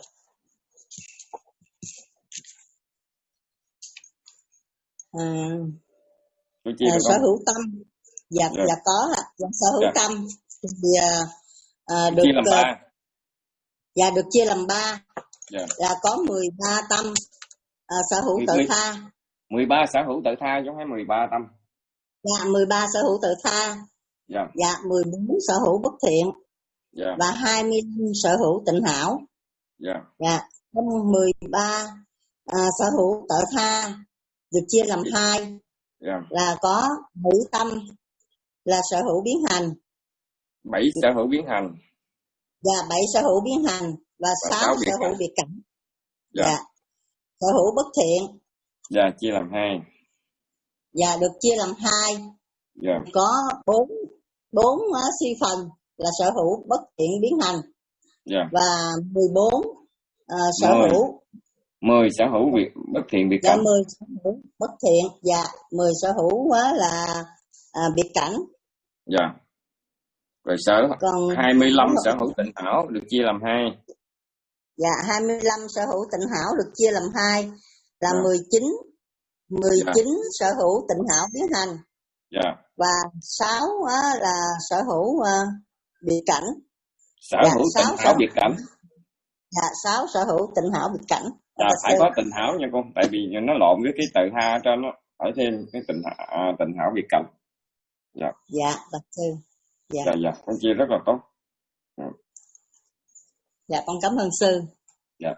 À, à, sở hữu tâm dạ, dạ. dạ có ạ. Dạ, sở hữu dạ. tâm thì à, được chia làm ba. Dạ được chia làm ba dạ. là có mười ba tâm à, sở hữu tự tha. mười ba sở hữu tự tha giống hay mười ba tâm? Dạ mười ba sở hữu tự tha. Dạ. Dạ mười bốn sở hữu bất thiện. Dạ. Và hai mươi lăm sở hữu tịnh hảo. Dạ. Dạ. Trong mười ba à, sở hữu tự tha được chia làm hai yeah. là có bảy tâm là sở hữu biến hành, bảy sở hữu biến hành, dạ bảy sở hữu biến hành và, và sáu sở hữu biệt cảnh, dạ. dạ sở hữu bất thiện, dạ chia làm hai, dạ được chia làm hai, dạ có bốn bốn uh, suy phần là sở hữu bất thiện biến hành, dạ và mười bốn uh, sở mười. hữu mười sở hữu việc bất thiện biệt cảnh. Dạ, mười sở hữu bất thiện, dạ mười sở hữu là à, biệt cảnh. Dạ. Rồi sở còn hai mươi lăm sở hữu tịnh hảo được chia làm hai. Dạ hai mươi lăm sở hữu tịnh hảo được chia làm hai là dạ. mười chín mười chín dạ. sở hữu tịnh hảo biến hành. Dạ. Và sáu uh, là sở hữu uh, biệt cảnh. Sở dạ, hữu tịnh hảo biệt cảnh. Dạ sáu sở hữu tịnh hảo biệt cảnh. Dạ phải có tịnh hảo nha con, tại vì nó lộn với cái tự ha cho nó hỏi thêm cái tịnh à, tịnh hảo biệt cảnh. Dạ. Dạ, bạch sư. Dạ. Dạ dạ, con chia rất là tốt. Dạ, dạ con cảm ơn sư. Dạ.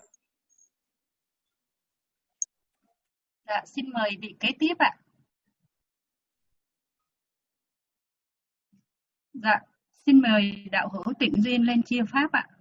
Dạ xin mời vị kế tiếp ạ. Dạ, xin mời đạo hữu Tịnh Duyên lên chia pháp ạ.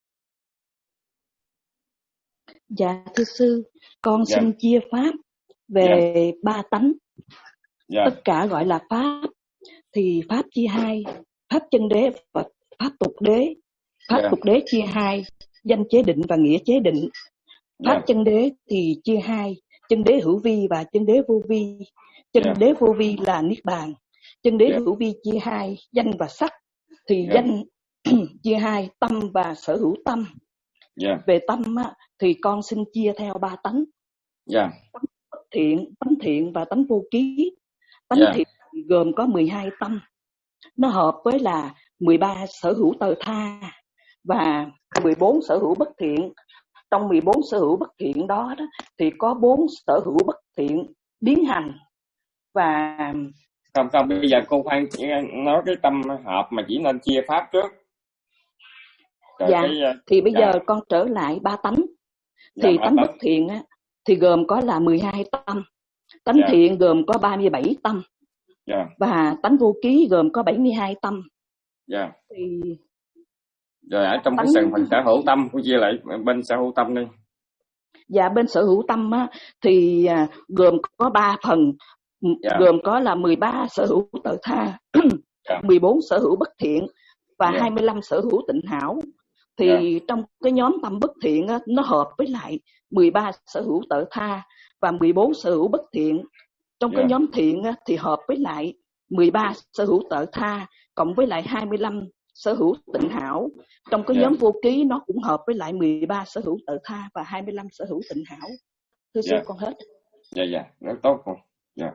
Dạ thưa sư, con dạ. xin chia pháp về dạ. ba tánh. Dạ. Tất cả gọi là pháp thì pháp chia hai, pháp chân đế và pháp tục đế. Pháp dạ. tục đế chia hai, danh chế định và nghĩa chế định. Pháp dạ. chân đế thì chia hai, chân đế hữu vi và chân đế vô vi. Chân dạ. đế vô vi là niết bàn. Chân đế dạ. hữu vi chia hai, danh và sắc thì dạ. danh chia hai, tâm và sở hữu tâm. Yeah. Về tâm á, thì con xin chia theo ba tánh. Yeah. Tánh thiện, tánh thiện và tánh vô ký. Tánh yeah. thiện gồm có mười hai tâm. Nó hợp với là mười ba sở hữu tờ tha và mười bốn sở hữu bất thiện trong mười bốn sở hữu bất thiện đó, đó thì có bốn sở hữu bất thiện biến hành. Và không không bây giờ cô khoan nói cái tâm hợp mà chỉ nên chia pháp trước. Rồi dạ cái, thì bây dạ. giờ con trở lại ba tánh. Dạ, thì ba tánh tánh. bất thiện á, thì gồm có là mười hai tâm. Tánh Dạ. thiện gồm có ba mươi bảy tâm. Dạ. Và tánh vô ký gồm có bảy mươi hai tâm. Dạ. Thì rồi ở trong tánh... cái phần sở hữu tâm cô chia lại bên sở hữu tâm đi. Dạ bên sở hữu tâm á, thì à, gồm có ba phần. Dạ. Gồm có là mười ba sở hữu tự tha, dạ. mười bốn sở hữu bất thiện và dạ. hai mươi lăm sở hữu tịnh hảo. Thì dạ. trong cái nhóm tâm bất thiện á, nó hợp với lại mười ba sở hữu tự tha và mười bốn sở hữu bất thiện. Trong dạ. cái nhóm thiện á, thì hợp với lại mười ba sở hữu tự tha cộng với lại hai mươi lăm sở hữu tịnh hảo. Trong cái yeah. nhóm vô ký nó cũng hợp với lại mười ba sở hữu tự tha và hai mươi lăm sở hữu tịnh hảo. Thưa sư yeah. con hết. Dạ dạ, rất tốt con. Dạ.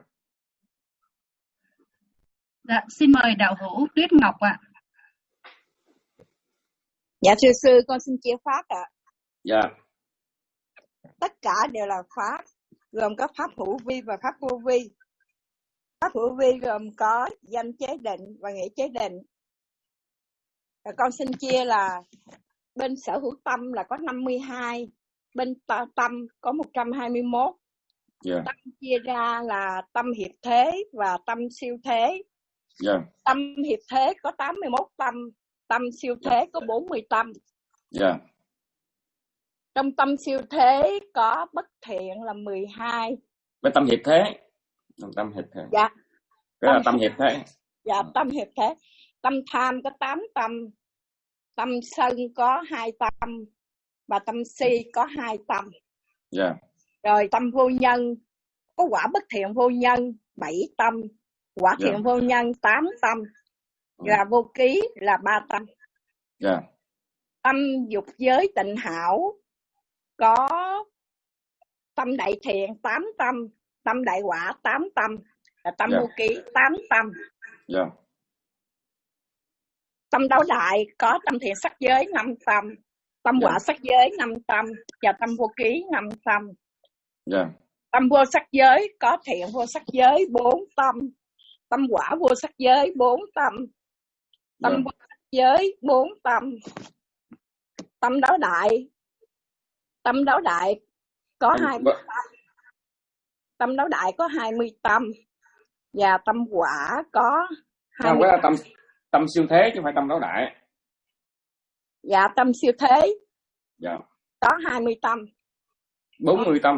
Dạ, xin mời đạo hữu Tuyết Ngọc ạ. Dạ thưa sư, con xin chia pháp ạ. Dạ. Tất cả đều là pháp, gồm có pháp hữu vi và pháp vô vi. Pháp hữu vi gồm có danh chế định và nghĩa chế định. Và con xin chia là bên sở hữu tâm là có năm mươi hai, bên tâm có một trăm hai mươi mốt. Yeah. Tâm chia ra là tâm hiệp thế và tâm siêu thế. Yeah. Tâm hiệp thế có tám mươi mốt tâm, tâm siêu thế yeah. có bốn mươi tâm. Yeah. Trong tâm siêu thế có bất thiện là mười hai. Với tâm hiệp thế. Tâm hiệp thế. Dạ. Cái là tâm hiệp thế. Dạ, tâm hiệp thế. Tâm tham có tám tâm, tâm sân có hai tâm và tâm si có hai tâm. Yeah. Rồi tâm vô nhân có quả bất thiện vô nhân bảy tâm, quả thiện yeah. vô nhân tám tâm, và yeah. vô ký là ba tâm. Yeah. Tâm dục giới tịnh hảo có tâm đại thiện tám tâm, tâm đại quả tám tâm, là tâm yeah. vô ký tám tâm. Yeah. Tâm đấu đại có tâm thiện sắc giới năm tâm, tâm yeah. quả sắc giới năm tâm và tâm vô ký năm tâm. Yeah. Tâm vô sắc giới có thiện vô sắc giới bốn tâm, tâm quả vô sắc giới bốn tâm, tâm yeah. vô sắc giới bốn tâm. Tâm đấu đại, tâm đấu đại có hai mươi tâm, tâm đấu đại có hai mươi tâm và tâm quả có hai mươi tâm. Tâm tâm siêu thế chứ không phải tâm đấu đại. Dạ tâm siêu thế. Dạ. Có hai mươi tâm. bốn mươi tâm.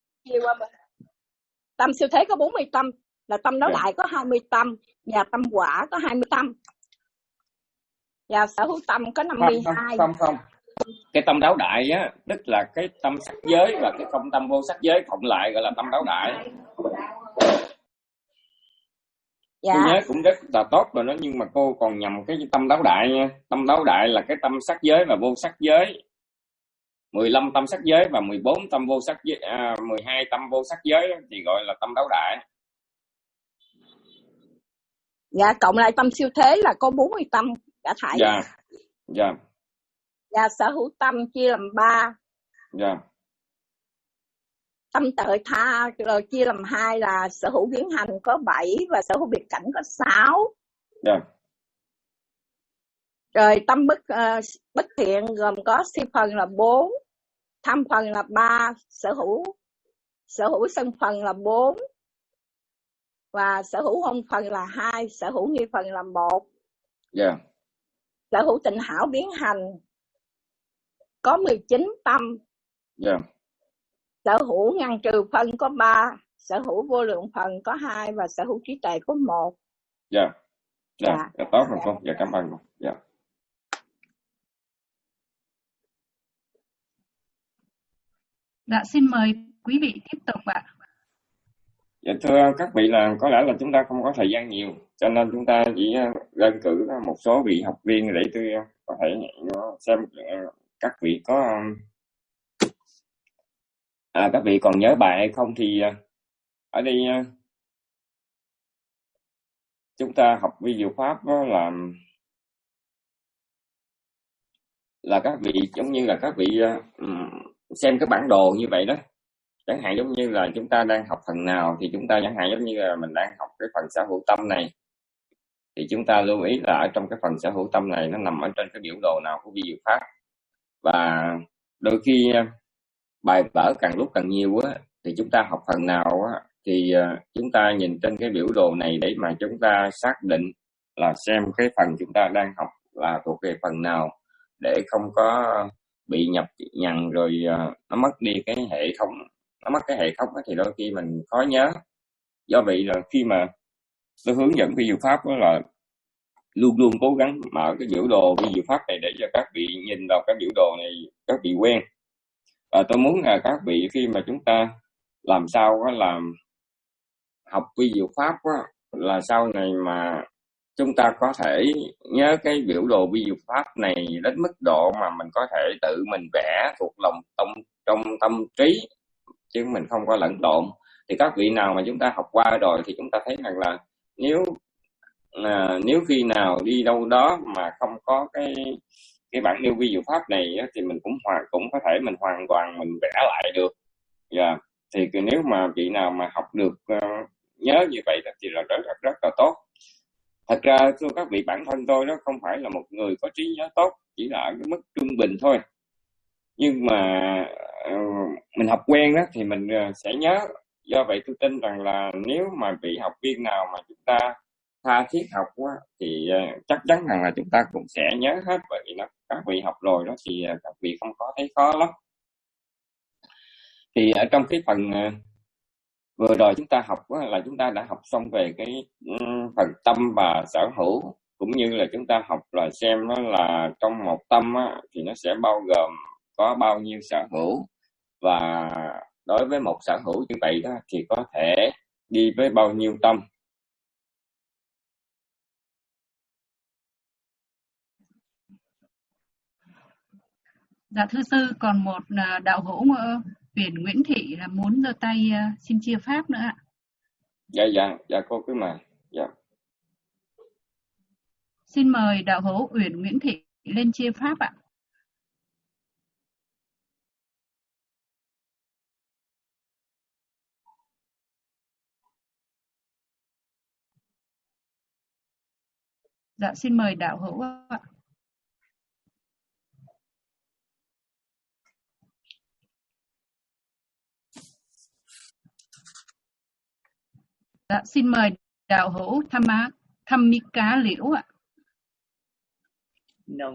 Tâm siêu thế có bốn mươi tâm, là tâm đấu yeah. đại có hai mươi tâm và tâm quả có hai mươi tâm. Và sở hữu tâm có năm mươi hai. Không không. không. Cái tâm đấu đại á, tức là cái tâm sắc giới và cái không tâm vô sắc giới cộng lại gọi là tâm đấu đại. Dạ. Tôi nhớ cũng rất là tốt rồi đó, nhưng mà cô còn nhầm cái tâm đấu đại nha. Tâm đấu đại là cái tâm sắc giới và vô sắc giới. mười lăm tâm sắc giới và mười bốn tâm vô sắc giới, à, mười hai tâm vô sắc giới thì gọi là tâm đấu đại. Dạ, cộng lại tâm siêu thế là có bốn mươi tâm cả thải. Dạ. Dạ. Và sở hữu tâm chia làm ba. Dạ. Tâm tự tha rồi chia làm hai là sở hữu biến hành có bảy và sở hữu biệt cảnh có sáu. Dạ. Rồi tâm bất uh, bất thiện gồm có si phần là bốn, tham phần là ba, sở hữu sở hữu sân phần là bốn và sở hữu hôn phần là hai, sở hữu nghi phần là một. Yeah. Sở hữu tịnh hảo biến hành có mười chín tâm. Yeah. Sở hữu ngăn trừ phân có ba, sở hữu vô lượng phần có hai và sở hữu trí tuệ có một. Dạ. Dạ, dạ tốt rồi cô. Dạ cảm ơn cô. Dạ. Dạ xin mời quý vị tiếp tục ạ. Dạ thưa các vị, là có lẽ là chúng ta không có thời gian nhiều, cho nên chúng ta chỉ đơn cử một số vị học viên để tôi có thể xem các vị có à, các vị còn nhớ bài hay không. Thì ở đây chúng ta học vi diệu pháp đó là là các vị giống như là các vị xem cái bản đồ như vậy đó. Chẳng hạn giống như là chúng ta đang học phần nào thì chúng ta chẳng hạn giống như là mình đang học cái phần sở hữu tâm này, thì chúng ta lưu ý là ở trong cái phần sở hữu tâm này nó nằm ở trên cái biểu đồ nào của vi diệu pháp. Và đôi khi bài vở càng lúc càng nhiều á, thì chúng ta học phần nào á, thì chúng ta nhìn trên cái biểu đồ này để mà chúng ta xác định là xem cái phần chúng ta đang học là thuộc về phần nào, để không có bị nhập nhằng rồi nó mất đi cái hệ thống, nó mất cái hệ thống đó, thì đôi khi mình khó nhớ. Do vậy là khi mà tôi hướng dẫn vi diệu pháp đó là luôn luôn cố gắng mở cái biểu đồ vi diệu pháp này để cho các vị nhìn vào cái biểu đồ này, các vị quen. Và tôi muốn là các vị khi mà chúng ta làm sao đó làm học vi diệu pháp đó, là sau này mà chúng ta có thể nhớ cái biểu đồ vi diệu pháp này đến mức độ mà mình có thể tự mình vẽ thuộc lòng tâm, trong tâm trí, chứ mình không có lẫn lộn. Thì các vị nào mà chúng ta học qua rồi thì chúng ta thấy rằng là nếu à, nếu khi nào đi đâu đó mà không có cái cái bản nêu vi diệu pháp này á, thì mình cũng hoàn cũng có thể mình hoàn toàn mình vẽ lại được. Yeah. Thì nếu mà vị nào mà học được uh, nhớ như vậy thì là rất rất rất là tốt. Thật ra thưa các vị, bản thân tôi đó không phải là một người có trí nhớ tốt, chỉ là ở cái mức trung bình thôi. Nhưng mà uh, mình học quen đó thì mình uh, sẽ nhớ. Do vậy tôi tin rằng là nếu mà vị học viên nào mà chúng ta tha thiết học quá, thì uh, chắc chắn rằng là chúng ta cũng sẽ nhớ hết. Bởi vì nó các vị học rồi đó thì uh, các vị không có thấy khó lắm. Thì ở trong cái phần uh, vừa rồi chúng ta học á, là chúng ta đã học xong về cái um, phần tâm và sở hữu, cũng như là chúng ta học là xem nó là trong một tâm á, thì nó sẽ bao gồm có bao nhiêu sở hữu, và đối với một sở hữu như vậy đó thì có thể đi với bao nhiêu tâm. Dạ thưa sư, còn một đạo hữu Huyền Nguyễn Thị là muốn giơ tay xin chia pháp nữa ạ. Dạ dạ dạ cô cứ mời. Dạ. Xin mời đạo hữu Huyền Nguyễn Thị lên chia pháp ạ. Dạ xin mời đạo hữu ạ. Dạ xin mời đạo hữu Tham Á Tham Mi Cá Liễu ạ. No.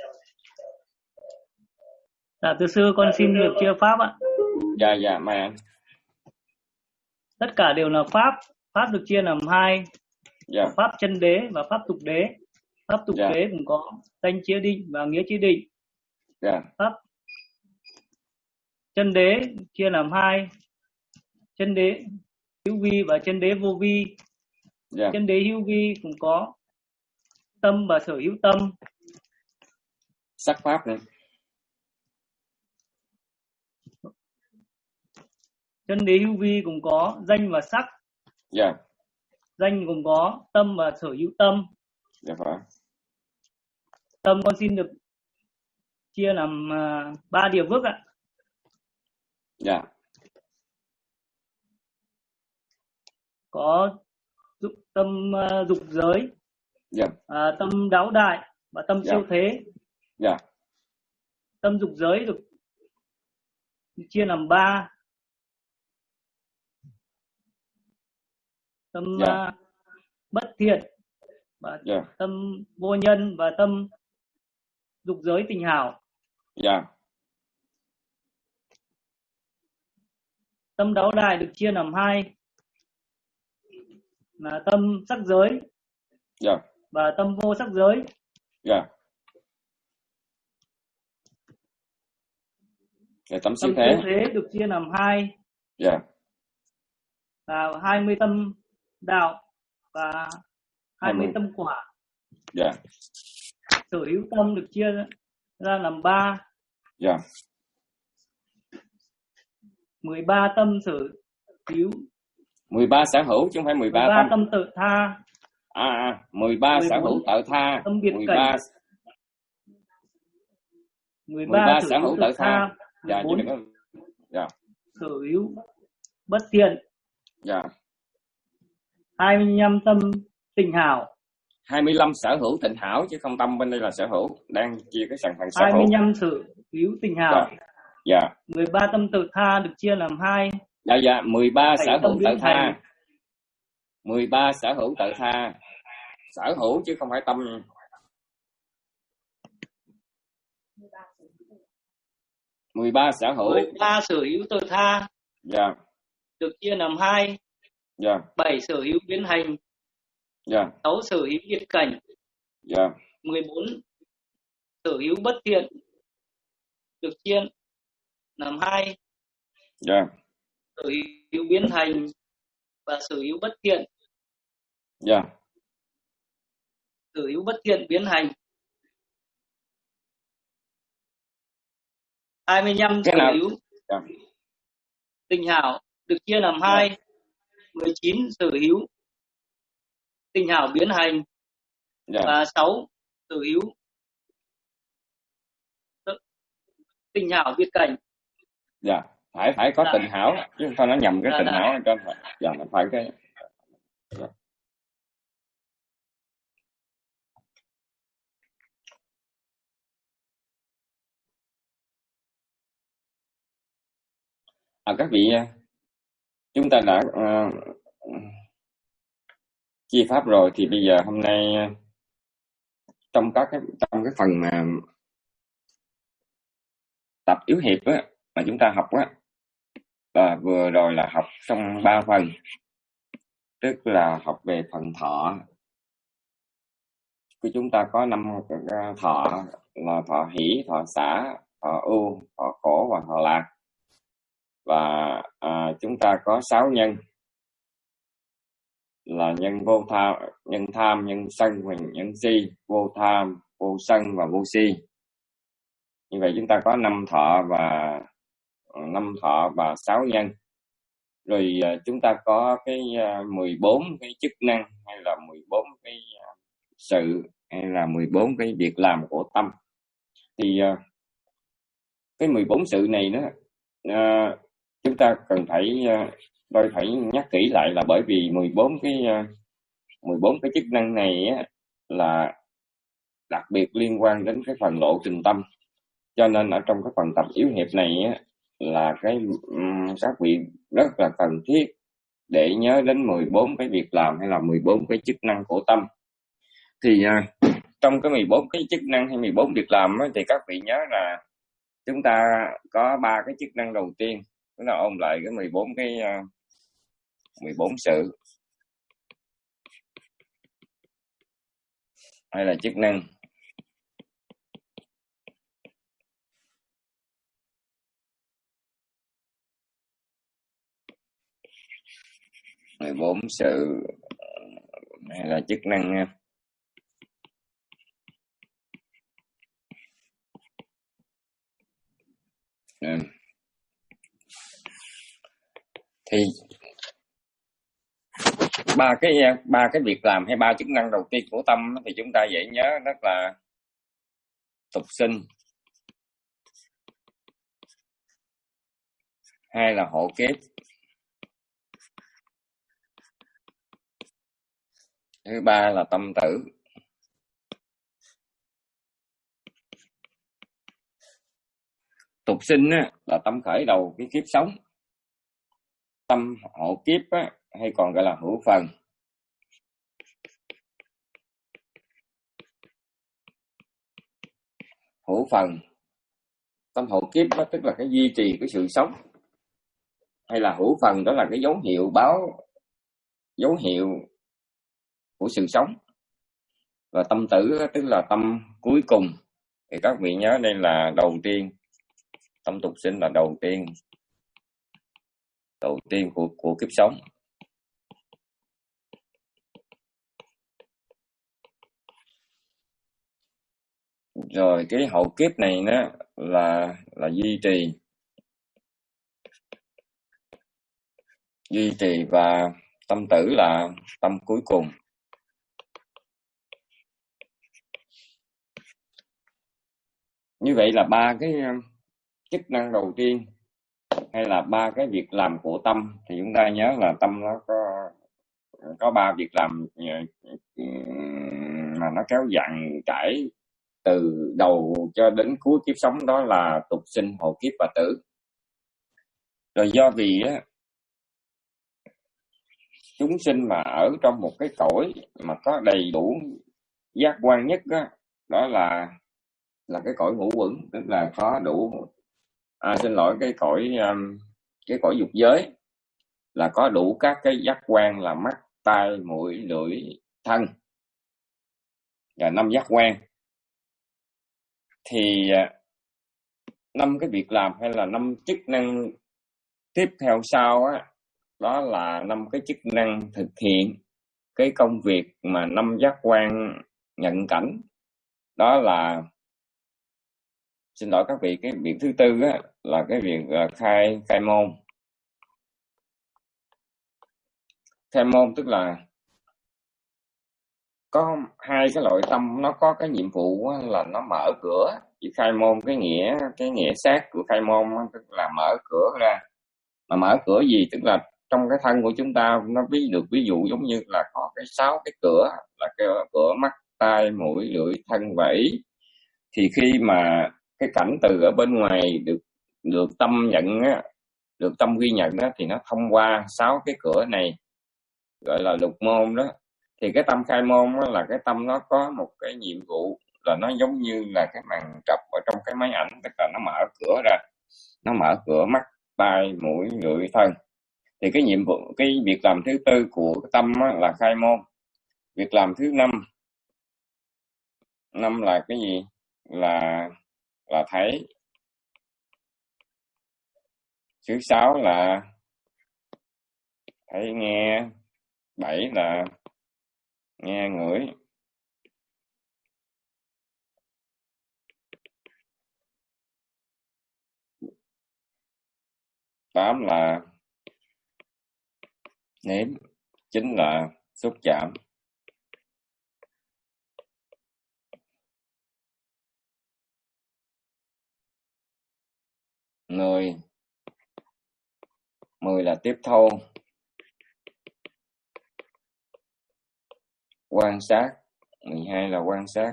Dạ thưa sư, con xin được chia pháp ạ. Dạ dạ mời anh. Tất cả đều là pháp, pháp được chia làm hai. Dạ. Pháp chân đế và pháp tục đế. Pháp tục dạ. đế cũng có danh chia định và nghĩa chia định. Dạ. Pháp chân đế chia làm hai, chân đế hữu vi và chân đế vô vi. Dạ. Chân đế hữu vi cũng có tâm và sở hữu tâm. Sắc pháp nữa. Chân đế hữu vi cũng có danh và sắc. Dạ. Danh cũng có tâm và sở hữu tâm. Dạ phải. Tâm con xin được chia làm uh, ba điều vức ạ. Dạ. Có dục, tâm uh, dục giới, dạ. uh, tâm đáo đại và tâm dạ. siêu thế. Dạ. Tâm dục giới được chia làm ba. Tâm dạ. uh, bất thiện và dạ. tâm vô nhân và tâm dục giới tình hảo. Dạ. Tâm đáo đại được chia làm hai là tâm sắc giới dạ. và tâm vô sắc giới. Dạ. Cái tâm siêu thế. thế. thế được chia làm hai. Dạ. Là hai mươi tâm đạo và hai mươi tâm quả. Dạ. Sở hữu tâm được chia ra làm ba. Dạ. mười ba tâm sở hữu. mười ba sở hữu chứ không phải mười ba, mười ba tâm. tâm tự tha. À, à mười ba sở hữu tự tha. Tâm biệt mười ba cảnh. mười ba sở hữu tự tha. Dạ, bốn có... dạ. sở hữu bất thiện. Dạ. hai mươi lăm tâm tịnh hảo. hai mươi lăm sở hữu tịnh hảo chứ không tâm bên đây là sở hữu, đang chia cái thành phần sở hữu. hai mươi lăm sở hữu tịnh hảo. Dạ. Dạ. mười ba tâm tự tha được chia làm hai. Dạ dạ, mười ba sở hữu tự tha. Thành. mười ba sở hữu tự tha. Sở hữu chứ không phải tâm. mười ba sở hữu. mười ba sở hữu tự tha. Dạ. Được chia làm hai. Dạ. bảy sở hữu biến hành. Dạ. sáu sở hữu biệt cảnh. Dạ. mười bốn sở hữu bất thiện được chia làm hai. Dạ. Sở hữu biến hành và sở hữu bất thiện. Dạ. Sở hữu bất thiện biến hành. hai mươi lăm sở hữu dạ. tịnh hảo được chia làm hai. Dạ. mười chín sở hữu tịnh hảo biến hành. Dạ. Và sáu sở hữu tịnh hảo biệt cảnh. Dạ, phải phải có dạ. tịnh hảo chứ không phải nó nhầm cái dạ, tịnh dạ. hảo ở trên. Dạ, mình phải cái. Dạ. À, các vị, chúng ta đã uh, chia pháp rồi thì bây giờ hôm nay trong các cái trong cái phần mà tập yếu hiệp á mà chúng ta học á, và vừa rồi là học xong ba phần, tức là học về phần thọ của chúng ta có năm thọ là thọ hỷ, thọ xả, thọ ưu, thọ khổ và thọ lạc. Và à, chúng ta có sáu nhân là nhân vô tham, nhân tham, nhân sân và nhân si. Vô tham, vô sân và vô si. Như vậy chúng ta có năm thọ và năm thọ và sáu nhân. Rồi chúng ta có cái mười bốn cái chức năng hay là mười bốn cái sự hay là mười bốn cái việc làm của tâm. Thì cái mười bốn sự này đó chúng ta cần phải tôi phải nhắc kỹ lại, là bởi vì mười bốn cái mười bốn cái chức năng này á, là đặc biệt liên quan đến cái phần lộ trình tâm. Cho nên ở trong cái phần tập yếu hiệp này á, là cái um, các vị rất là cần thiết để nhớ đến mười bốn cái việc làm hay là mười bốn cái chức năng của tâm. Thì uh, trong cái mười bốn cái chức năng hay mười bốn việc làm á, thì các vị nhớ là chúng ta có ba cái chức năng đầu tiên. Chúng ta ôn lại cái mười bốn cái uh, mười bốn sự hay là chức năng. mười bốn sự hay là chức năng nha. Ừ. Thì ba cái ba cái việc làm hay ba chức năng đầu tiên của tâm thì chúng ta dễ nhớ, rất là tục sinh, hai là hộ kiếp, thứ ba là tâm tử. Tục sinh á, là tâm khởi đầu cái kiếp sống. Tâm hộ kiếp á, hay còn gọi là hữu phần. Hữu phần, tâm hộ kiếp đó, tức là cái duy trì cái sự sống, hay là hữu phần đó là cái dấu hiệu báo, dấu hiệu của sự sống. Và tâm tử đó, tức là tâm cuối cùng. Thì các vị nhớ đây là đầu tiên, tâm tục sinh là đầu tiên, đầu tiên của của kiếp sống. Rồi cái hậu kiếp này nó là là duy trì, duy trì và tâm tử là tâm cuối cùng. Như vậy là ba cái chức năng đầu tiên hay là ba cái việc làm của tâm, thì chúng ta nhớ là tâm nó có có ba việc làm mà nó kéo dặn trải từ đầu cho đến cuối kiếp sống, đó là tục sinh, hộ kiếp và tử. Rồi do vì á, chúng sinh mà ở trong một cái cõi mà có đầy đủ giác quan nhất á, đó là là cái cõi ngũ uẩn, tức là có đủ à, xin lỗi cái cõi um, cái cõi dục giới, là có đủ các cái giác quan là mắt, tai, mũi, lưỡi, thân và năm giác quan. Thì năm cái việc làm hay là năm chức năng tiếp theo sau á, đó là năm cái chức năng thực hiện cái công việc mà năm giác quan nhận cảnh. Đó là, xin lỗi các vị, cái việc thứ tư á, là cái việc khai khai môn. Khai môn tức là có hai cái loại tâm, nó có cái nhiệm vụ á, là nó mở cửa. Chỉ khai môn, cái nghĩa cái nghĩa sát của khai môn á, tức là mở cửa ra. Mà mở cửa gì? Tức là trong cái thân của chúng ta nó ví được ví dụ giống như là có cái sáu cái cửa, là cái cửa mắt, tai, mũi, lưỡi, thân và ý. Thì khi mà cái cảnh từ ở bên ngoài được được tâm nhận á, được tâm ghi nhận đó, thì nó thông qua sáu cái cửa này, gọi là lục môn đó. Thì cái tâm khai môn đó là cái tâm nó có một cái nhiệm vụ là nó giống như là cái màn trập ở trong cái máy ảnh, tức là nó mở cửa ra, nó mở cửa mắt, tai, mũi, lưỡi, thân. Thì cái nhiệm vụ, cái việc làm thứ tư của cái tâm là khai môn. Việc làm thứ năm, năm là cái gì? Là là thấy. Thứ sáu là thấy nghe. Bảy là nghe ngửi. Tám là nếm. Chín là xúc chạm. Mười. Mười là tiếp thu. Quan sát. Mười hai là quan sát.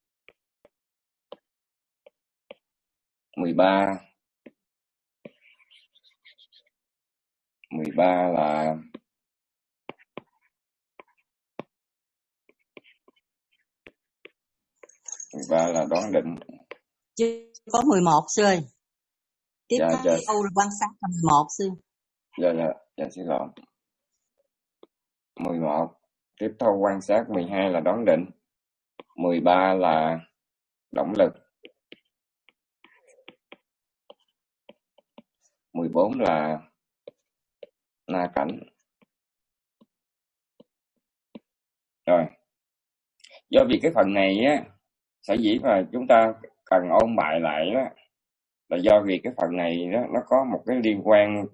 Mười ba. Mười ba là mười ba là đoán định. Chứ có mười một sư ơi. Tiếp Dạ, dạ. theo là quan sát là mười một sư. Dạ, dạ, dạ, xin lỗi. Mười một tiếp thu quan sát. Mười hai là đoán định. Mười ba là động lực. Mười bốn là na cảnh. Rồi, do vì cái phần này á, sở dĩ mà chúng ta cần ôn bài lại đó, là do vì cái phần này đó, nó có một cái liên quan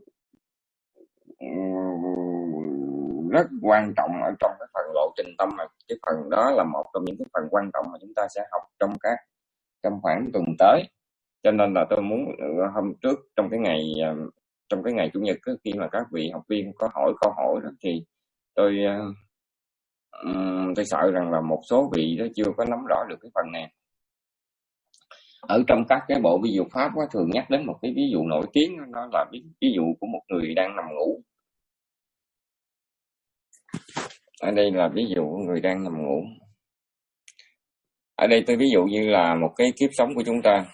rất quan trọng ở trong cái phần lộ trình tâm. Mà cái phần đó là một trong những cái phần quan trọng mà chúng ta sẽ học trong các trong khoảng tuần tới. Cho nên là tôi muốn hôm trước trong cái ngày trong cái ngày chủ nhật đó, khi mà các vị học viên có hỏi câu hỏi đó, thì tôi um, tôi sợ rằng là một số vị đó chưa có nắm rõ được cái phần này. Ở trong các cái bộ ví dụ pháp đó, thường nhắc đến một cái ví dụ nổi tiếng, đó là ví, ví dụ của một người đang nằm ngủ. Ở đây là ví dụ của người đang nằm ngủ. Ở đây tôi ví dụ như là một cái kiếp sống của chúng ta.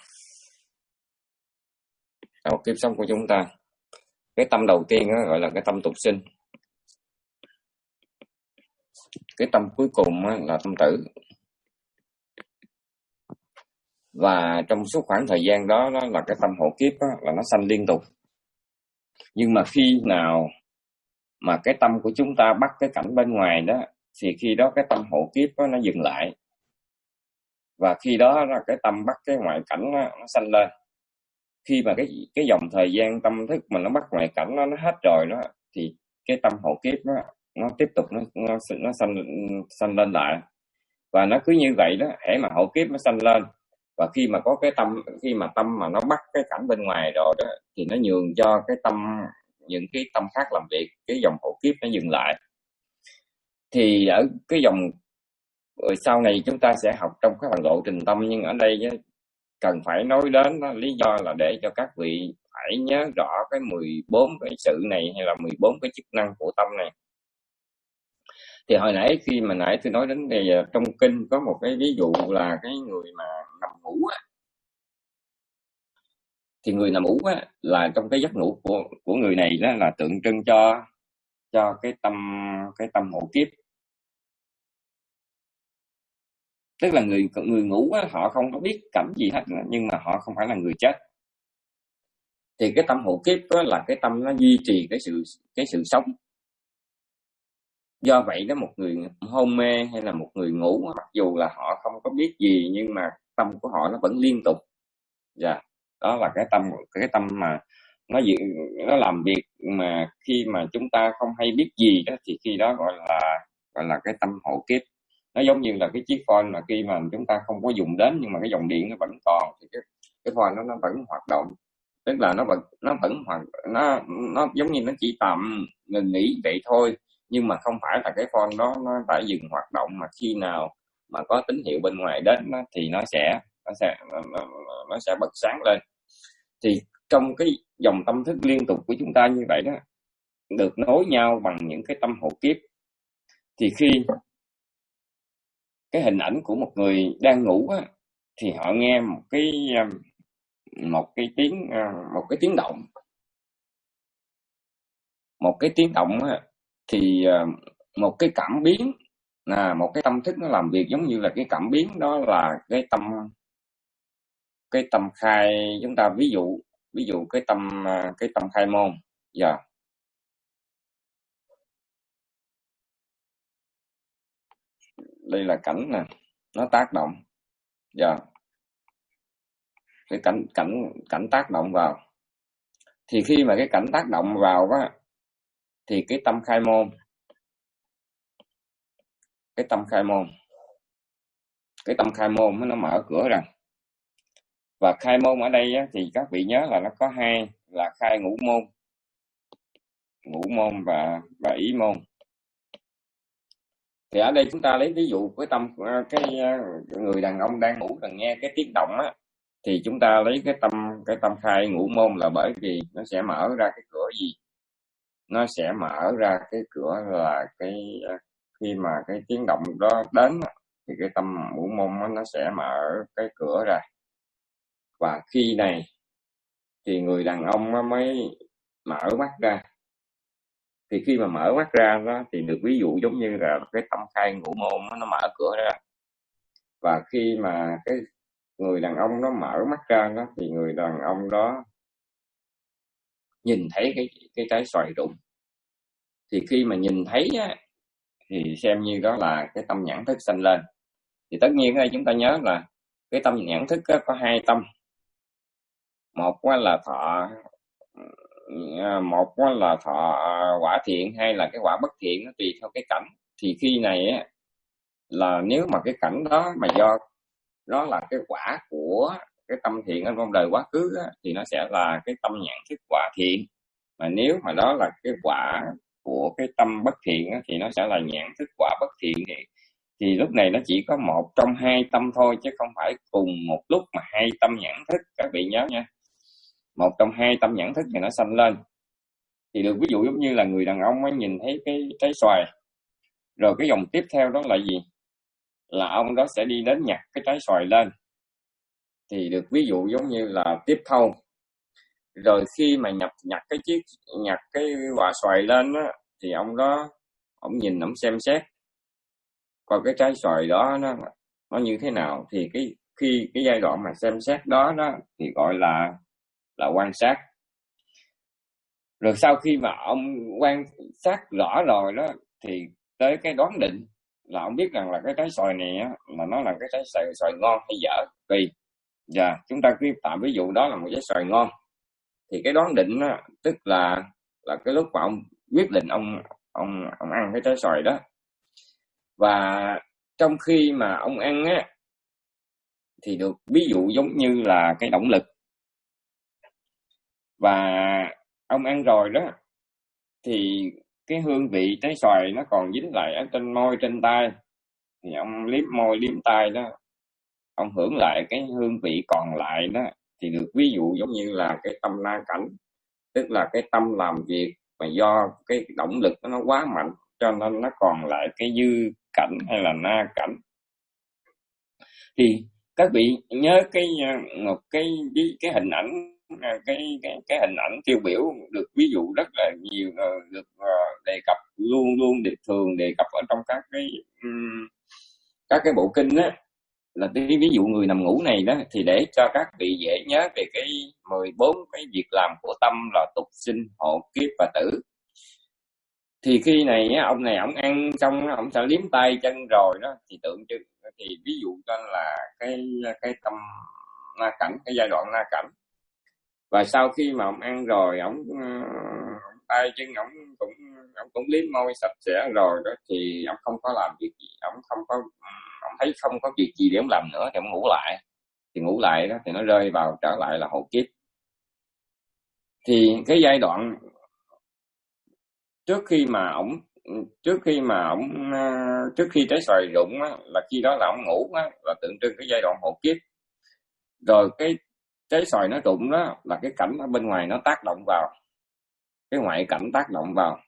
Một kiếp sống của chúng ta. Cái tâm đầu tiên đó, gọi là cái tâm tục sinh. Cái tâm cuối cùng đó, là tâm tử. Và trong suốt khoảng thời gian đó, đó là cái tâm hộ kiếp đó, là nó sanh liên tục. Nhưng mà khi nào mà cái tâm của chúng ta bắt cái cảnh bên ngoài đó, thì khi đó cái tâm hộ kiếp đó, nó dừng lại. Và khi đó là cái tâm bắt cái ngoại cảnh đó, nó sanh lên. Khi mà cái cái dòng thời gian tâm thức mà nó bắt ngoại cảnh nó nó hết rồi đó, thì cái tâm hộ kiếp đó, nó tiếp tục nó nó nó sanh sanh lên lại. Và nó cứ như vậy đó, hễ mà hộ kiếp nó sanh lên Và khi mà có cái tâm, khi mà tâm mà nó bắt cái cảnh bên ngoài rồi đó, thì nó nhường cho cái tâm, những cái tâm khác làm việc, cái dòng hộ kiếp nó dừng lại. Thì ở cái dòng rồi sau này chúng ta sẽ học trong cái phần lộ trình tâm, nhưng ở đây cần phải nói đến đó, lý do là để cho các vị phải nhớ rõ cái mười bốn cái sự này, hay là mười bốn cái chức năng của tâm này. Thì hồi nãy khi mà nãy tôi nói đến đây, trong kinh có một cái ví dụ là cái người mà nằm ngủ á, thì người nằm ngủ á là trong cái giấc ngủ của của người này đó là tượng trưng cho cho cái tâm cái tâm hộ kiếp. Tức là người người ngủ á, họ không có biết cảnh gì hết, nhưng mà họ không phải là người chết. Thì cái tâm hộ kiếp đó là cái tâm nó duy trì cái sự cái sự sống. Do vậy đó, một người hôn mê hay là một người ngủ, mặc dù là họ không có biết gì, nhưng mà tâm của họ nó vẫn liên tục. Dạ, yeah. Đó là cái tâm cái tâm mà nó nó làm việc mà khi mà chúng ta không hay biết gì đó, thì khi đó gọi là gọi là cái tâm hộ kiếp. Nó giống như là cái chiếc phone mà khi mà chúng ta không có dùng đến, nhưng mà cái dòng điện nó vẫn còn, thì cái cái phone nó nó vẫn hoạt động. Tức là nó vẫn nó vẫn hoạt nó nó giống như nó chỉ tạm ngừng nghỉ vậy thôi, nhưng mà không phải là cái phone đó nó phải dừng hoạt động, mà khi nào mà có tín hiệu bên ngoài đến đó, thì nó sẽ nó sẽ nó, nó sẽ bật sáng lên. Thì trong cái dòng tâm thức liên tục của chúng ta như vậy đó, được nối nhau bằng những cái tâm hộ kiếp, thì khi cái hình ảnh của một người đang ngủ á, thì họ nghe một cái một cái tiếng một cái tiếng động một cái tiếng động á, thì một cái cảm biến là một cái tâm thức nó làm việc giống như là cái cảm biến đó là cái tâm cái tâm khai. Chúng ta ví dụ ví dụ cái tâm cái tâm khai môn. Dạ, yeah. Đây là cảnh nè, nó tác động. Dạ, yeah. Cái cảnh cảnh cảnh tác động vào, thì khi mà cái cảnh tác động vào á, thì cái tâm khai môn cái tâm khai môn cái tâm khai môn nó mở cửa ra. Và khai môn ở đây á, thì các vị nhớ là nó có hai, là khai ngũ môn ngũ môn và và ý môn. Thì ở đây chúng ta lấy ví dụ cái tâm cái người đàn ông đang ngủ, đang nghe cái tiếng động á, thì chúng ta lấy cái tâm cái tâm khai ngũ môn, là bởi vì nó sẽ mở ra cái cửa gì? Nó sẽ mở ra cái cửa là cái khi mà cái tiếng động đó đến, thì cái tâm ngũ môn nó sẽ mở cái cửa ra. Và khi này thì người đàn ông mới mở mắt ra. Thì khi mà mở mắt ra đó, thì được ví dụ giống như là cái tâm khai ngũ môn nó mở cửa ra. Và khi mà cái người đàn ông nó mở mắt ra đó, thì người đàn ông đó nhìn thấy cái cái trái xoài rụng. Thì khi mà nhìn thấy á, thì xem như đó là cái tâm nhãn thức sanh lên. Thì tất nhiên ở đây chúng ta nhớ là cái tâm nhãn thức có hai tâm. Một là thọ một là thọ quả thiện, hay là cái quả bất thiện, nó tùy theo cái cảnh. Thì khi này á, là nếu mà cái cảnh đó mà do nó là cái quả của cái tâm thiện ở trong đời quá khứ á, thì nó sẽ là cái tâm nhãn thức quả thiện. Mà nếu mà đó là cái quả của cái tâm bất thiện á, thì nó sẽ là nhãn thức quả bất thiện. Thì, thì lúc này nó chỉ có một trong hai tâm thôi, chứ không phải cùng một lúc mà hai tâm nhãn thức. Các vị nhớ nha, một trong hai tâm nhãn thức thì nó sanh lên. Thì được ví dụ giống như là người đàn ông mới nhìn thấy cái trái xoài, rồi cái dòng tiếp theo đó là gì? Là ông đó sẽ đi đến nhặt cái trái xoài lên. Thì được ví dụ giống như là tiếp thâu. Rồi khi mà nhặt nhặt cái chiếc nhặt cái quả xoài lên á, thì ông đó ông nhìn, ông xem xét coi cái trái xoài đó nó nó như thế nào. Thì cái khi cái giai đoạn mà xem xét đó đó thì gọi là là quan sát. Rồi sau khi mà ông quan sát rõ rồi đó, thì tới cái đoán định, là ông biết rằng là cái trái xoài này á, là nó là cái trái xoài, xoài ngon hay dở, tùy. Dạ, chúng ta cứ tạm ví dụ đó là một trái xoài ngon. Thì cái đoán định á, tức là là cái lúc mà ông quyết định ông ông ông ăn cái trái xoài đó. Và trong khi mà ông ăn á, thì được ví dụ giống như là cái động lực. Và ông ăn rồi đó thì cái hương vị trái xoài nó còn dính lại ở trên môi trên tay, thì ông liếm môi liếm tay đó, ông hưởng lại cái hương vị còn lại đó, thì được ví dụ giống như là cái tâm na cảnh, tức là cái tâm làm việc mà do cái động lực nó quá mạnh cho nên nó còn lại cái dư cảnh hay là na cảnh. Thì các vị nhớ cái một cái cái hình ảnh cái cái cái hình ảnh tiêu biểu được ví dụ rất là nhiều, được đề cập luôn luôn được thường đề cập ở trong các cái các cái bộ kinh á, là cái ví dụ người nằm ngủ này đó, thì để cho các vị dễ nhớ về cái mười bốn cái việc làm của tâm là tục sinh, hộ kiếp và tử. Thì khi này ông này ông ăn xong ông sẽ liếm tay chân rồi đó, thì tượng trưng thì ví dụ cho là cái cái tâm na cảnh, cái giai đoạn na cảnh. Và sau khi mà ông ăn rồi, ông tay chân ông cũng ông cũng liếm môi sạch sẽ rồi đó, thì ông không có làm việc gì, ông không có ông thấy không có việc gì để ông làm nữa, thì ông ngủ lại. Thì ngủ lại đó thì nó rơi vào trở lại là hộ kiếp. Thì cái giai đoạn trước khi mà ông trước khi mà ông trước khi trái xoài rụng á, là khi đó là ông ngủ á, là tượng trưng cái giai đoạn hộ kiếp. Rồi cái trái xoài nó rụng đó là cái cảnh ở bên ngoài nó tác động vào, cái ngoại cảnh tác động vào.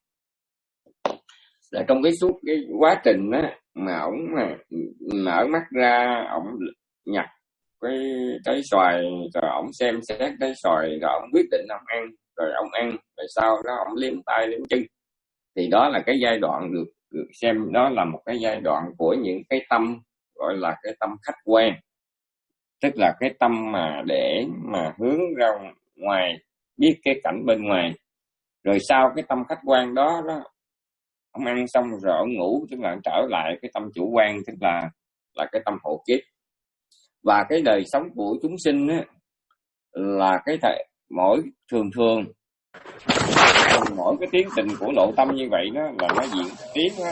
Là trong cái suốt cái quá trình á mà ổng mà mở mắt ra, ổng nhặt cái trái xoài rồi ổng xem xét trái xoài rồi ổng quyết định ông ăn, rồi ông ăn rồi sau đó ổng liếm tay liếm chân, thì đó là cái giai đoạn được, được xem đó là một cái giai đoạn của những cái tâm gọi là cái tâm khách quan, tức là cái tâm mà để mà hướng ra ngoài, biết cái cảnh bên ngoài. Rồi sau cái tâm khách quan đó đó, ông ăn xong rồi ông ngủ, tức là trở lại cái tâm chủ quan, tức là là cái tâm hộ kiếp. Và cái đời sống của chúng sinh á, là cái thể mỗi thường thường mỗi cái tiến trình của nội tâm như vậy đó là nó diễn tiến đó,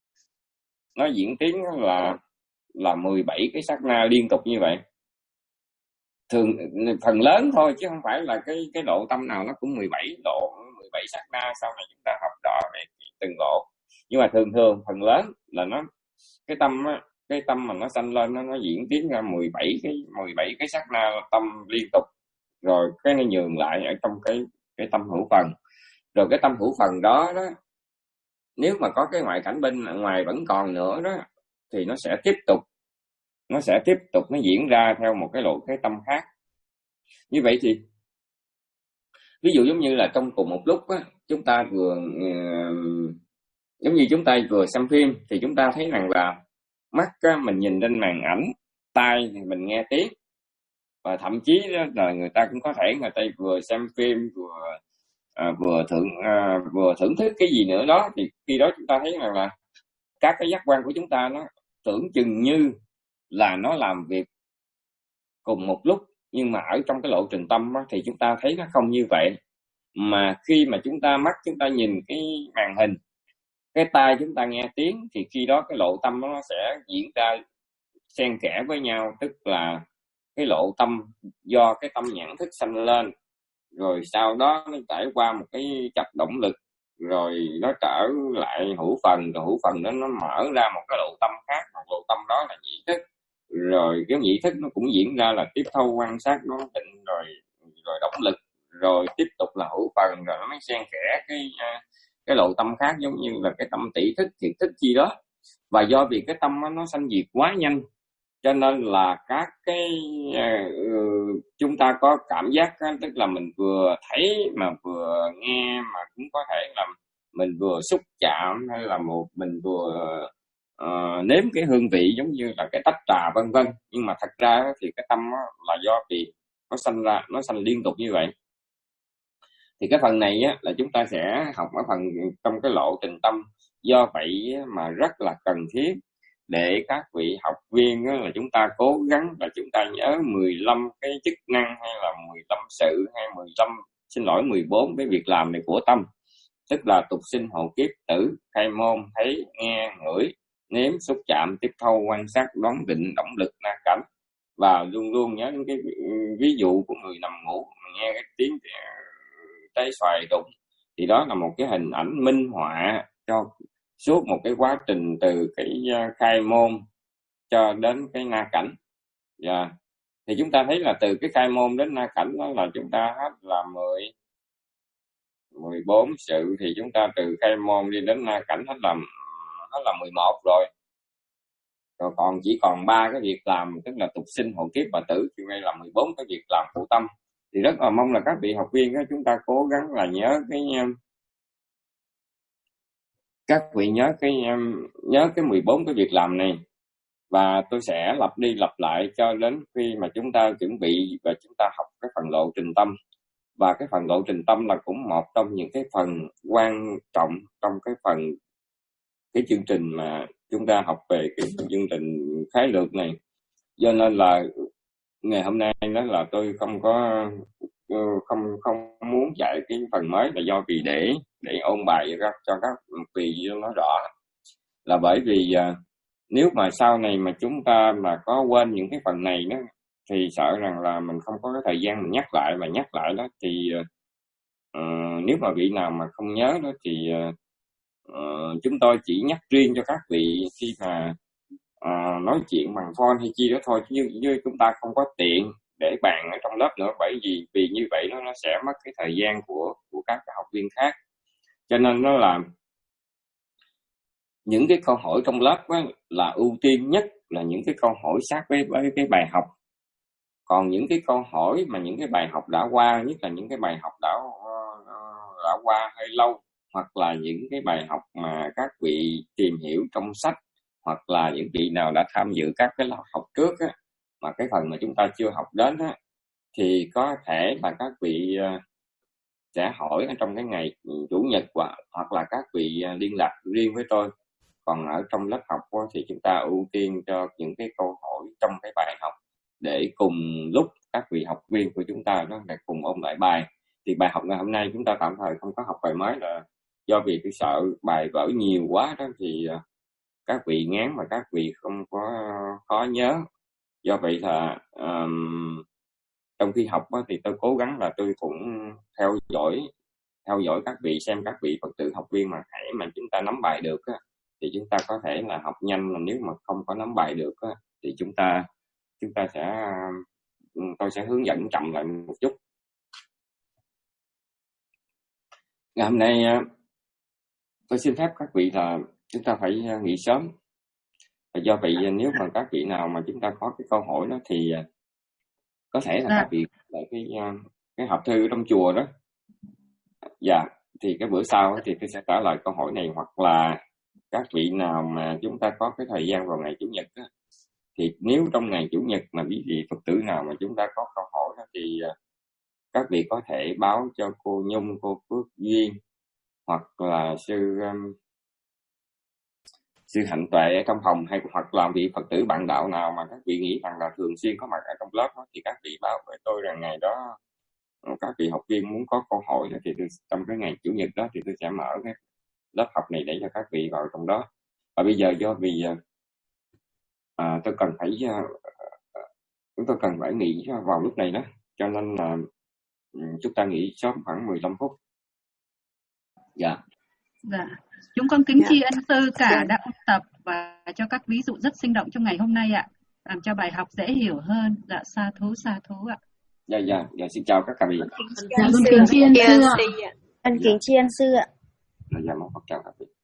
nó diễn tiến là là mười bảy cái sát na liên tục như vậy. Thường phần lớn thôi chứ không phải là cái cái độ tâm nào nó cũng mười bảy độ, mười bảy sát na. Sau này chúng ta học rõ về từng độ, nhưng mà thường thường phần lớn là nó cái tâm á, cái tâm mà nó sanh lên nó nó diễn tiến ra mười bảy cái mười bảy cái sát na tâm liên tục, rồi cái nó nhường lại ở trong cái cái tâm hữu phần. Rồi cái tâm hữu phần đó đó, nếu mà có cái ngoại cảnh bên ngoài vẫn còn nữa đó, thì nó sẽ tiếp tục nó sẽ tiếp tục nó diễn ra theo một cái lộ cái tâm khác. Như vậy thì ví dụ giống như là trong cùng một lúc á, chúng ta vừa uh, giống như chúng ta vừa xem phim, thì chúng ta thấy rằng là mắt á, mình nhìn lên màn ảnh, tai thì mình nghe tiếng, và thậm chí đó là người ta cũng có thể người ta vừa xem phim vừa à, vừa thưởng à, vừa thưởng thức cái gì nữa đó, thì khi đó chúng ta thấy rằng là các cái giác quan của chúng ta nó tưởng chừng như là nó làm việc cùng một lúc, nhưng mà ở trong cái lộ trình tâm á, thì chúng ta thấy nó không như vậy. Mà khi mà chúng ta mắt chúng ta nhìn cái màn hình, cái tai chúng ta nghe tiếng, thì khi đó cái lộ tâm nó sẽ diễn ra xen kẽ với nhau, tức là cái lộ tâm do cái tâm nhãn thức sanh lên, rồi sau đó nó trải qua một cái chập động lực, rồi nó trở lại hữu phần, rồi hữu phần đó nó mở ra một cái lộ tâm khác, một lộ tâm đó là nhị thức, rồi cái nhị thức nó cũng diễn ra là tiếp thâu quan sát đoán định, rồi rồi động lực, rồi tiếp tục là hữu phần, rồi nó mới xen kẽ cái cái lộ tâm khác, giống như là cái tâm tỷ thức, thiệt thức gì đó. Và do vì cái tâm nó sanh diệt quá nhanh, cho nên là các cái uh, chúng ta có cảm giác đó, tức là mình vừa thấy mà vừa nghe, mà cũng có thể là mình vừa xúc chạm, hay là một mình vừa uh, nếm cái hương vị giống như là cái tách trà vân vân. Nhưng mà thật ra thì cái tâm là do vì nó sanh ra, nó sanh liên tục như vậy. Thì cái phần này á, là chúng ta sẽ học ở phần trong cái lộ trình tâm. Do vậy mà rất là cần thiết để các vị học viên á, là chúng ta cố gắng là chúng ta nhớ mười lăm cái chức năng, hay là mười lăm sự, hay mười lăm, xin lỗi mười bốn cái việc làm này của tâm. Tức là tục sinh, hộ kiếp, tử, khai môn, thấy, nghe, ngửi, nếm, xúc chạm, tiếp thâu, quan sát, đoán định, động lực, na cảnh. và luôn luôn nhớ những cái ví dụ của người nằm ngủ nghe cái tiếng trái xoài đụng, thì đó là một cái hình ảnh minh họa cho suốt một cái quá trình từ cái khai môn cho đến cái na cảnh. Yeah. Thì chúng ta thấy là từ cái khai môn đến na cảnh đó là chúng ta hết là mười mười bốn sự, thì chúng ta từ khai môn đi đến na cảnh hết là hết là mười một rồi. Rồi còn chỉ còn ba cái việc làm, tức là tục sinh, hộ kiếp và tử, thì đây là mười bốn cái việc làm phụ tâm. Thì rất là mong là các vị học viên đó, chúng ta cố gắng là nhớ cái các vị nhớ cái nhớ cái mười bốn cái việc làm này, và tôi sẽ lặp đi lặp lại cho đến khi mà chúng ta chuẩn bị và chúng ta học cái phần lộ trình tâm. Và cái phần lộ trình tâm là cũng một trong những cái phần quan trọng trong cái phần cái chương trình mà chúng ta học về cái chương trình khái lược này. Do nên là ngày hôm nay đó là tôi không có không không muốn dạy cái phần mới, là do vì để để ôn bài ra cho các vị nó rõ, là bởi vì uh, nếu mà sau này mà chúng ta mà có quên những cái phần này đó, thì sợ rằng là mình không có cái thời gian mình nhắc lại, và nhắc lại đó thì uh, nếu mà vị nào mà không nhớ đó thì uh, chúng tôi chỉ nhắc riêng cho các vị khi mà uh, nói chuyện bằng phone hay chi đó thôi, chứ, chứ chúng ta không có tiện để bàn ở trong lớp nữa, bởi vì vì như vậy nó nó sẽ mất cái thời gian của của các học viên khác. Cho nên nó là những cái câu hỏi trong lớp á, là ưu tiên nhất là những cái câu hỏi sát với với cái bài học. Còn những cái câu hỏi mà những cái bài học đã qua, nhất là những cái bài học đã đã qua hơi lâu, hoặc là những cái bài học mà các vị tìm hiểu trong sách, hoặc là những vị nào đã tham dự các cái lớp học trước á, mà cái phần mà chúng ta chưa học đến á, thì có thể là các vị sẽ hỏi ở trong cái ngày chủ nhật, hoặc là các vị liên lạc riêng với tôi. Còn ở trong lớp học đó, thì chúng ta ưu tiên cho những cái câu hỏi trong cái bài học, để cùng lúc các vị học viên của chúng ta đó là cùng ôn lại bài. Thì bài học ngày hôm nay chúng ta tạm thời không có học bài mới, là do vì tôi sợ bài vở nhiều quá đó thì các vị ngán và các vị không có khó nhớ. Do vậy là um, trong khi học đó, thì tôi cố gắng là tôi cũng theo dõi theo dõi các vị, xem các vị Phật tử học viên mà hãy mà chúng ta nắm bài được á, thì chúng ta có thể là học nhanh. Mà nếu mà không có nắm bài được á, thì chúng ta chúng ta sẽ tôi sẽ hướng dẫn chậm lại một chút. Ngày hôm nay tôi xin phép các vị là chúng ta phải nghỉ sớm. Và do vậy nếu mà các vị nào mà chúng ta có cái câu hỏi đó thì có thể là các vị lại cái cái hộp thư trong chùa đó. Dạ, thì cái bữa sau thì tôi sẽ trả lời câu hỏi này, hoặc là các vị nào mà chúng ta có cái thời gian vào ngày chủ nhật đó, thì nếu trong ngày chủ nhật mà quý vị Phật tử nào mà chúng ta có câu hỏi đó, thì các vị có thể báo cho cô Nhung, cô Phước Duyên, hoặc là sư um, sư Hạnh Tuệ ở trong phòng, hay hoặc là vị Phật tử bạn đạo nào mà các vị nghĩ rằng là thường xuyên có mặt ở trong lớp đó, thì các vị báo với tôi rằng ngày đó các vị học viên muốn có câu hỏi đó, thì tôi, trong cái ngày chủ nhật đó thì tôi sẽ mở cái lớp học này để cho các vị vào trong đó. Và bây giờ do vì à, tôi cần phải chúng tôi cần phải nghỉ vào lúc này đó, cho nên là chúng ta nghỉ sớm khoảng mười lăm phút. Dạ. Dạ. Chúng con kính tri ân sư cả đã ôn tập và cho các ví dụ rất sinh động trong ngày hôm nay ạ, làm cho bài học dễ hiểu hơn. Dạ, sa thú sa thú ạ. Dạ dạ, dạ xin chào các vị. Dạ, con kính tri ân sư ạ. Con kính tri ân sư ạ. Dạ, dạ, một chào các vị.